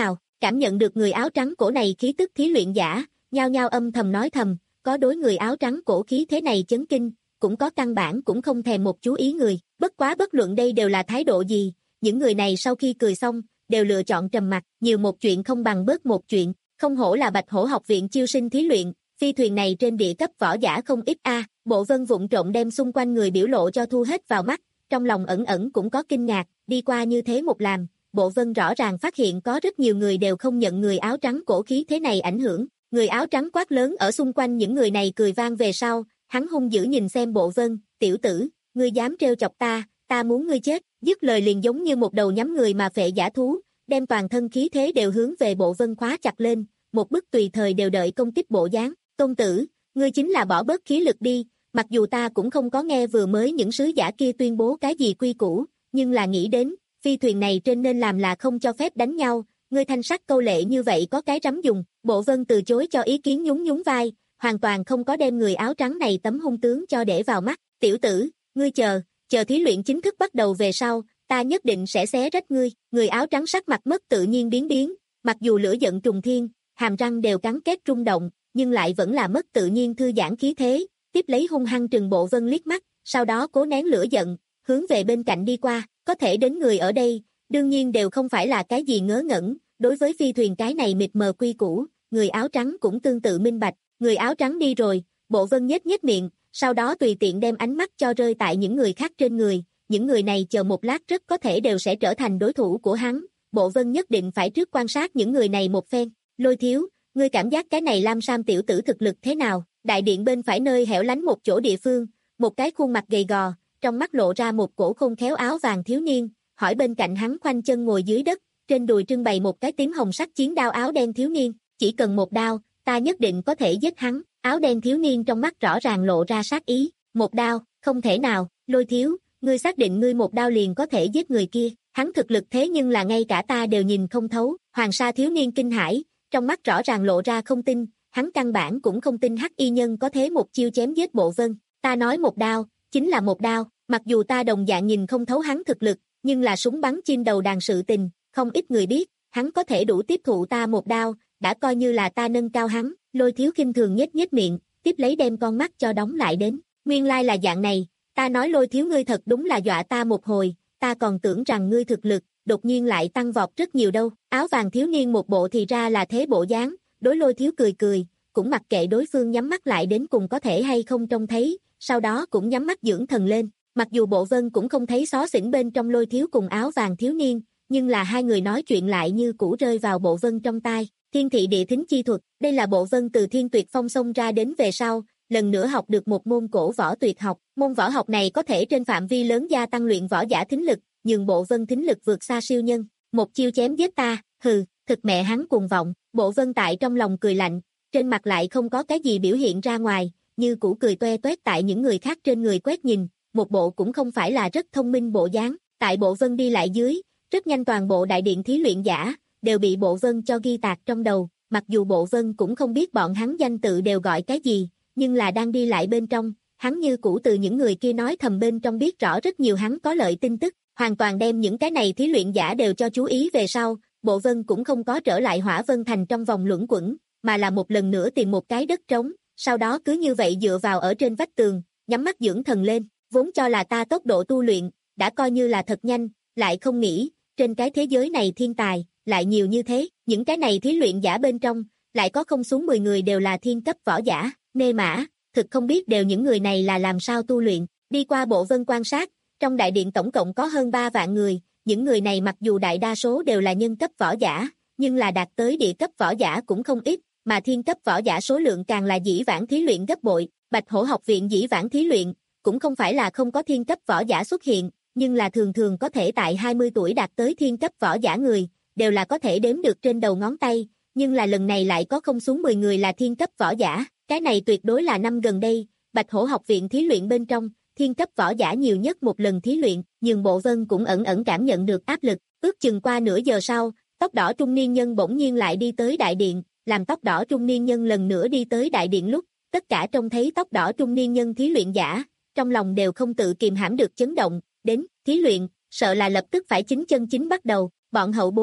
Cảm nhận được người áo trắng cổ này khí tức thí luyện giả, nhao nhao âm thầm nói thầm, có đối người áo trắng cổ khí thế này chấn kinh, cũng có căn bản cũng không thèm một chú ý người, bất quá bất luận đây đều là thái độ gì, những người này sau khi cười xong, đều lựa chọn trầm mặc, nhiều một chuyện không bằng bớt một chuyện, không hổ là Bạch Hổ học viện chiêu sinh thí luyện, phi thuyền này trên địa cấp võ giả không ít a. Bộ Vân vụng trộm đem xung quanh người biểu lộ cho thu hết vào mắt, trong lòng ẩn ẩn cũng có kinh ngạc, đi qua như thế một làm, Bộ Vân rõ ràng phát hiện có rất nhiều người đều không nhận người áo trắng cổ khí thế này ảnh hưởng, người áo trắng quát lớn ở xung quanh những người này cười vang về sau, hắn hung dữ nhìn xem Bộ Vân, tiểu tử, ngươi dám trêu chọc ta, ta muốn ngươi chết, dứt lời liền giống như một đầu nhắm người mà phệ giả thú, đem toàn thân khí thế đều hướng về Bộ Vân khóa chặt lên, một bức tùy thời đều đợi công kích bộ dáng, tôn tử, ngươi chính là bỏ bớt khí lực đi, mặc dù ta cũng không có nghe vừa mới những sứ giả kia tuyên bố cái gì quy củ, nhưng là nghĩ đến, phi thuyền này trên nên làm là không cho phép đánh nhau, ngươi thanh sắc câu lệ như vậy có cái rắm dùng, Bộ Vân từ chối cho ý kiến nhún nhún vai, hoàn toàn không có đem người áo trắng này tấm hung tướng cho để vào mắt, tiểu tử, ngươi chờ, chờ thí luyện chính thức bắt đầu về sau, ta nhất định sẽ xé rách ngươi, người áo trắng sắc mặt mất tự nhiên biến biến, mặc dù lửa giận trùng thiên, hàm răng đều cắn kết rung động, nhưng lại vẫn là mất tự nhiên thư giãn khí thế, tiếp lấy hung hăng trừng Bộ Vân liếc mắt, sau đó cố nén lửa giận, hướng về bên cạnh đi qua, có thể đến người ở đây, đương nhiên đều không phải là cái gì ngớ ngẩn, đối với phi thuyền cái này mịt mờ quy củ, người áo trắng cũng tương tự minh bạch, người áo trắng đi rồi, Bộ Vân nhếch nhếch miệng, sau đó tùy tiện đem ánh mắt cho rơi tại những người khác trên người, những người này chờ một lát rất có thể đều sẽ trở thành đối thủ của hắn, Bộ Vân nhất định phải trước quan sát những người này một phen, Lôi Thiếu, ngươi cảm giác cái này Lam Sam tiểu tử thực lực thế nào, đại điện bên phải nơi hẻo lánh một chỗ địa phương, một cái khuôn mặt gầy gò, trong mắt lộ ra một cổ khôn khéo áo vàng thiếu niên, hỏi bên cạnh hắn khoanh chân ngồi dưới đất, trên đùi trưng bày một cái tím hồng sắc chiến đao áo đen thiếu niên, chỉ cần một đao, ta nhất định có thể giết hắn, áo đen thiếu niên trong mắt rõ ràng lộ ra sát ý, một đao, không thể nào, Lôi Thiếu, ngươi xác định ngươi một đao liền có thể giết người kia, hắn thực lực thế nhưng là ngay cả ta đều nhìn không thấu, Hoàng Sa thiếu niên kinh hãi, trong mắt rõ ràng lộ ra không tin, hắn căn bản cũng không tin Hắc Y Nhân có thế một chiêu chém giết Bộ Vân, ta nói một đao, chính là một đao, mặc dù ta đồng dạng nhìn không thấu hắn thực lực, nhưng là súng bắn chim đầu đàn sự tình, không ít người biết, hắn có thể đủ tiếp thụ ta một đao, đã coi như là ta nâng cao hắn, Lôi Thiếu khinh thường nhếch nhếch miệng, tiếp lấy đem con mắt cho đóng lại đến, nguyên lai là dạng này, ta nói Lôi Thiếu ngươi thật đúng là dọa ta một hồi, ta còn tưởng rằng ngươi thực lực, đột nhiên lại tăng vọt rất nhiều đâu, áo vàng thiếu niên một bộ thì ra là thế bộ dáng, đối Lôi Thiếu cười cười, cũng mặc kệ đối phương nhắm mắt lại đến cùng có thể hay không trông thấy, sau đó cũng nhắm mắt dưỡng thần lên, mặc dù Bộ Vân cũng không thấy xó xỉnh bên trong Lôi Thiếu cùng áo vàng thiếu niên, nhưng là hai người nói chuyện lại như cũ rơi vào Bộ Vân trong tai, thiên thị địa thính chi thuật, đây là Bộ Vân từ Thiên Tuyệt Phong xông ra đến về sau, lần nữa học được một môn cổ võ tuyệt học, môn võ học này có thể trên phạm vi lớn gia tăng luyện võ giả thính lực, nhưng Bộ Vân thính lực vượt xa siêu nhân, một chiêu chém giết ta, hừ, thực mẹ hắn cuồng vọng, Bộ Vân tại trong lòng cười lạnh, trên mặt lại không có cái gì biểu hiện ra ngoài, như cũ cười toe toét tại những người khác trên người quét nhìn, một bộ cũng không phải là rất thông minh bộ dáng, tại Bộ Vân đi lại dưới, rất nhanh toàn bộ đại điện thí luyện giả, đều bị Bộ Vân cho ghi tạc trong đầu, mặc dù Bộ Vân cũng không biết bọn hắn danh tự đều gọi cái gì, nhưng là đang đi lại bên trong, hắn như cũ từ những người kia nói thầm bên trong biết rõ rất nhiều hắn có lợi tin tức, hoàn toàn đem những cái này thí luyện giả đều cho chú ý về sau, Bộ Vân cũng không có trở lại Hỏa Vân Thành trong vòng luẩn quẩn, mà là một lần nữa tìm một cái đất trống, sau đó cứ như vậy dựa vào ở trên vách tường, nhắm mắt dưỡng thần lên, vốn cho là ta tốc độ tu luyện, đã coi như là thật nhanh, lại không nghĩ, trên cái thế giới này thiên tài, lại nhiều như thế, những cái này thí luyện giả bên trong, lại có không xuống mười người đều là thiên cấp võ giả, nê mã, thực không biết đều những người này là làm sao tu luyện, đi qua Bộ Vân quan sát, trong đại điện tổng cộng có hơn ba vạn người, những người này mặc dù đại đa số đều là nhân cấp võ giả, nhưng là đạt tới địa cấp võ giả cũng không ít, mà thiên cấp võ giả số lượng càng là dĩ vãng thí luyện gấp bội, Bạch Hổ học viện dĩ vãng thí luyện, cũng không phải là không có thiên cấp võ giả xuất hiện, nhưng là thường thường có thể tại hai mươi tuổi đạt tới thiên cấp võ giả người, đều là có thể đếm được trên đầu ngón tay, nhưng là lần này lại có không xuống mười người là thiên cấp võ giả, cái này tuyệt đối là năm gần đây, Bạch Hổ học viện thí luyện bên trong, thiên cấp võ giả nhiều nhất một lần thí luyện, nhưng Bộ Vân cũng ẩn ẩn cảm nhận được áp lực, ước chừng qua nửa giờ sau, tóc đỏ trung niên nhân bỗng nhiên lại đi tới đại điện, làm tóc đỏ trung niên nhân lần nữa đi tới đại điện lúc, tất cả trông thấy tóc đỏ trung niên nhân thí luyện giả, trong lòng đều không tự kìm hãm được chấn động, đến, thí luyện, sợ là lập tức phải chính chân chính bắt đầu, bọn hậu bối,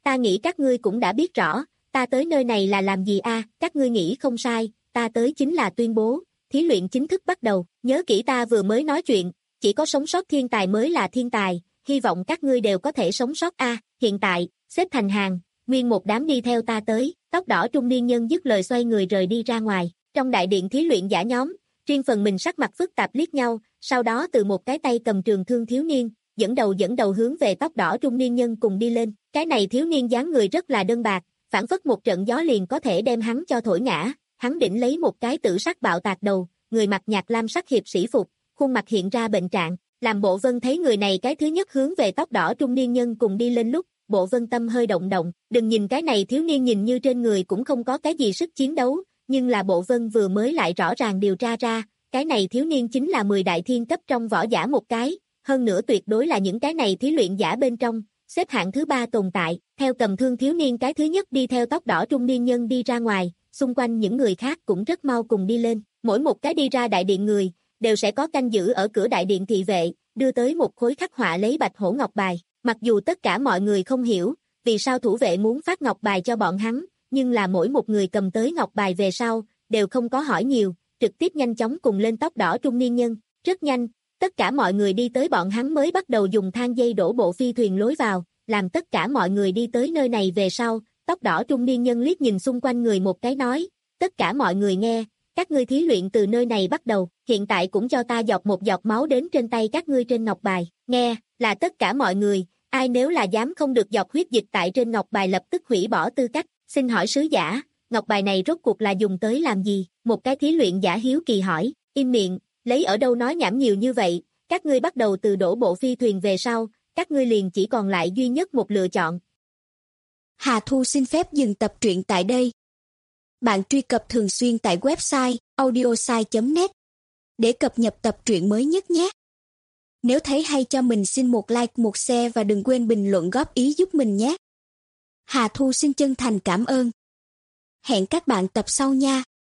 ta nghĩ các ngươi cũng đã biết rõ, ta tới nơi này là làm gì a? Các ngươi nghĩ không sai, ta tới chính là tuyên bố, thí luyện chính thức bắt đầu, nhớ kỹ ta vừa mới nói chuyện, chỉ có sống sót thiên tài mới là thiên tài, hy vọng các ngươi đều có thể sống sót a. Hiện tại, xếp thành hàng, nguyên một đám đi theo ta tới, tóc đỏ trung niên nhân dứt lời xoay người rời đi ra ngoài, trong đại điện thí luyện giả nhóm, riêng phần mình sắc mặt phức tạp liếc nhau, sau đó từ một cái tay cầm trường thương thiếu niên, dẫn đầu dẫn đầu hướng về tóc đỏ trung niên nhân cùng đi lên, cái này thiếu niên dáng người rất là đơn bạc, phản phất một trận gió liền có thể đem hắn cho thổi ngã, hắn đỉnh lấy một cái tử sắc bạo tạc đầu, người mặc nhạt lam sắc hiệp sĩ phục, khuôn mặt hiện ra bệnh trạng, làm Bộ Vân thấy người này cái thứ nhất hướng về tóc đỏ trung niên nhân cùng đi lên lúc, Bộ Vân tâm hơi động động, đừng nhìn cái này thiếu niên nhìn như trên người cũng không có cái gì sức chiến đấu, nhưng là Bộ Vân vừa mới lại rõ ràng điều tra ra, cái này thiếu niên chính là mười đại thiên cấp trong võ giả một cái, hơn nữa tuyệt đối là những cái này thí luyện giả bên trong, xếp hạng thứ ba tồn tại, theo cầm thương thiếu niên cái thứ nhất đi theo tóc đỏ trung niên nhân đi ra ngoài, xung quanh những người khác cũng rất mau cùng đi lên, mỗi một cái đi ra đại điện người, đều sẽ có canh giữ ở cửa đại điện thị vệ, đưa tới một khối khắc họa lấy bạch hổ ngọc bài, mặc dù tất cả mọi người không hiểu, vì sao thủ vệ muốn phát ngọc bài cho bọn hắn, nhưng là mỗi một người cầm tới ngọc bài về sau, đều không có hỏi nhiều, trực tiếp nhanh chóng cùng lên tóc đỏ trung niên nhân, rất nhanh, tất cả mọi người đi tới bọn hắn mới bắt đầu dùng thang dây đổ bộ phi thuyền lối vào, làm tất cả mọi người đi tới nơi này về sau, tóc đỏ trung niên nhân liếc nhìn xung quanh người một cái nói, tất cả mọi người nghe, các ngươi thí luyện từ nơi này bắt đầu, hiện tại cũng cho ta dọc một giọt máu đến trên tay các ngươi trên ngọc bài, nghe, là tất cả mọi người, ai nếu là dám không được dọc huyết dịch tại trên ngọc bài lập tức hủy bỏ tư cách, xin hỏi sứ giả, ngọc bài này rốt cuộc là dùng tới làm gì, một cái thí luyện giả hiếu kỳ hỏi, im miệng, lấy ở đâu nói nhảm nhiều như vậy, các ngươi bắt đầu từ đổ bộ phi thuyền về sau, các ngươi liền chỉ còn lại duy nhất một lựa chọn. Hà Thu xin phép dừng tập truyện tại đây. Bạn truy cập thường xuyên tại website audiosai chấm net để cập nhật tập truyện mới nhất nhé. Nếu thấy hay cho mình xin một like, một share và đừng quên bình luận góp ý giúp mình nhé. Hà Thu xin chân thành cảm ơn. Hẹn các bạn tập sau nha.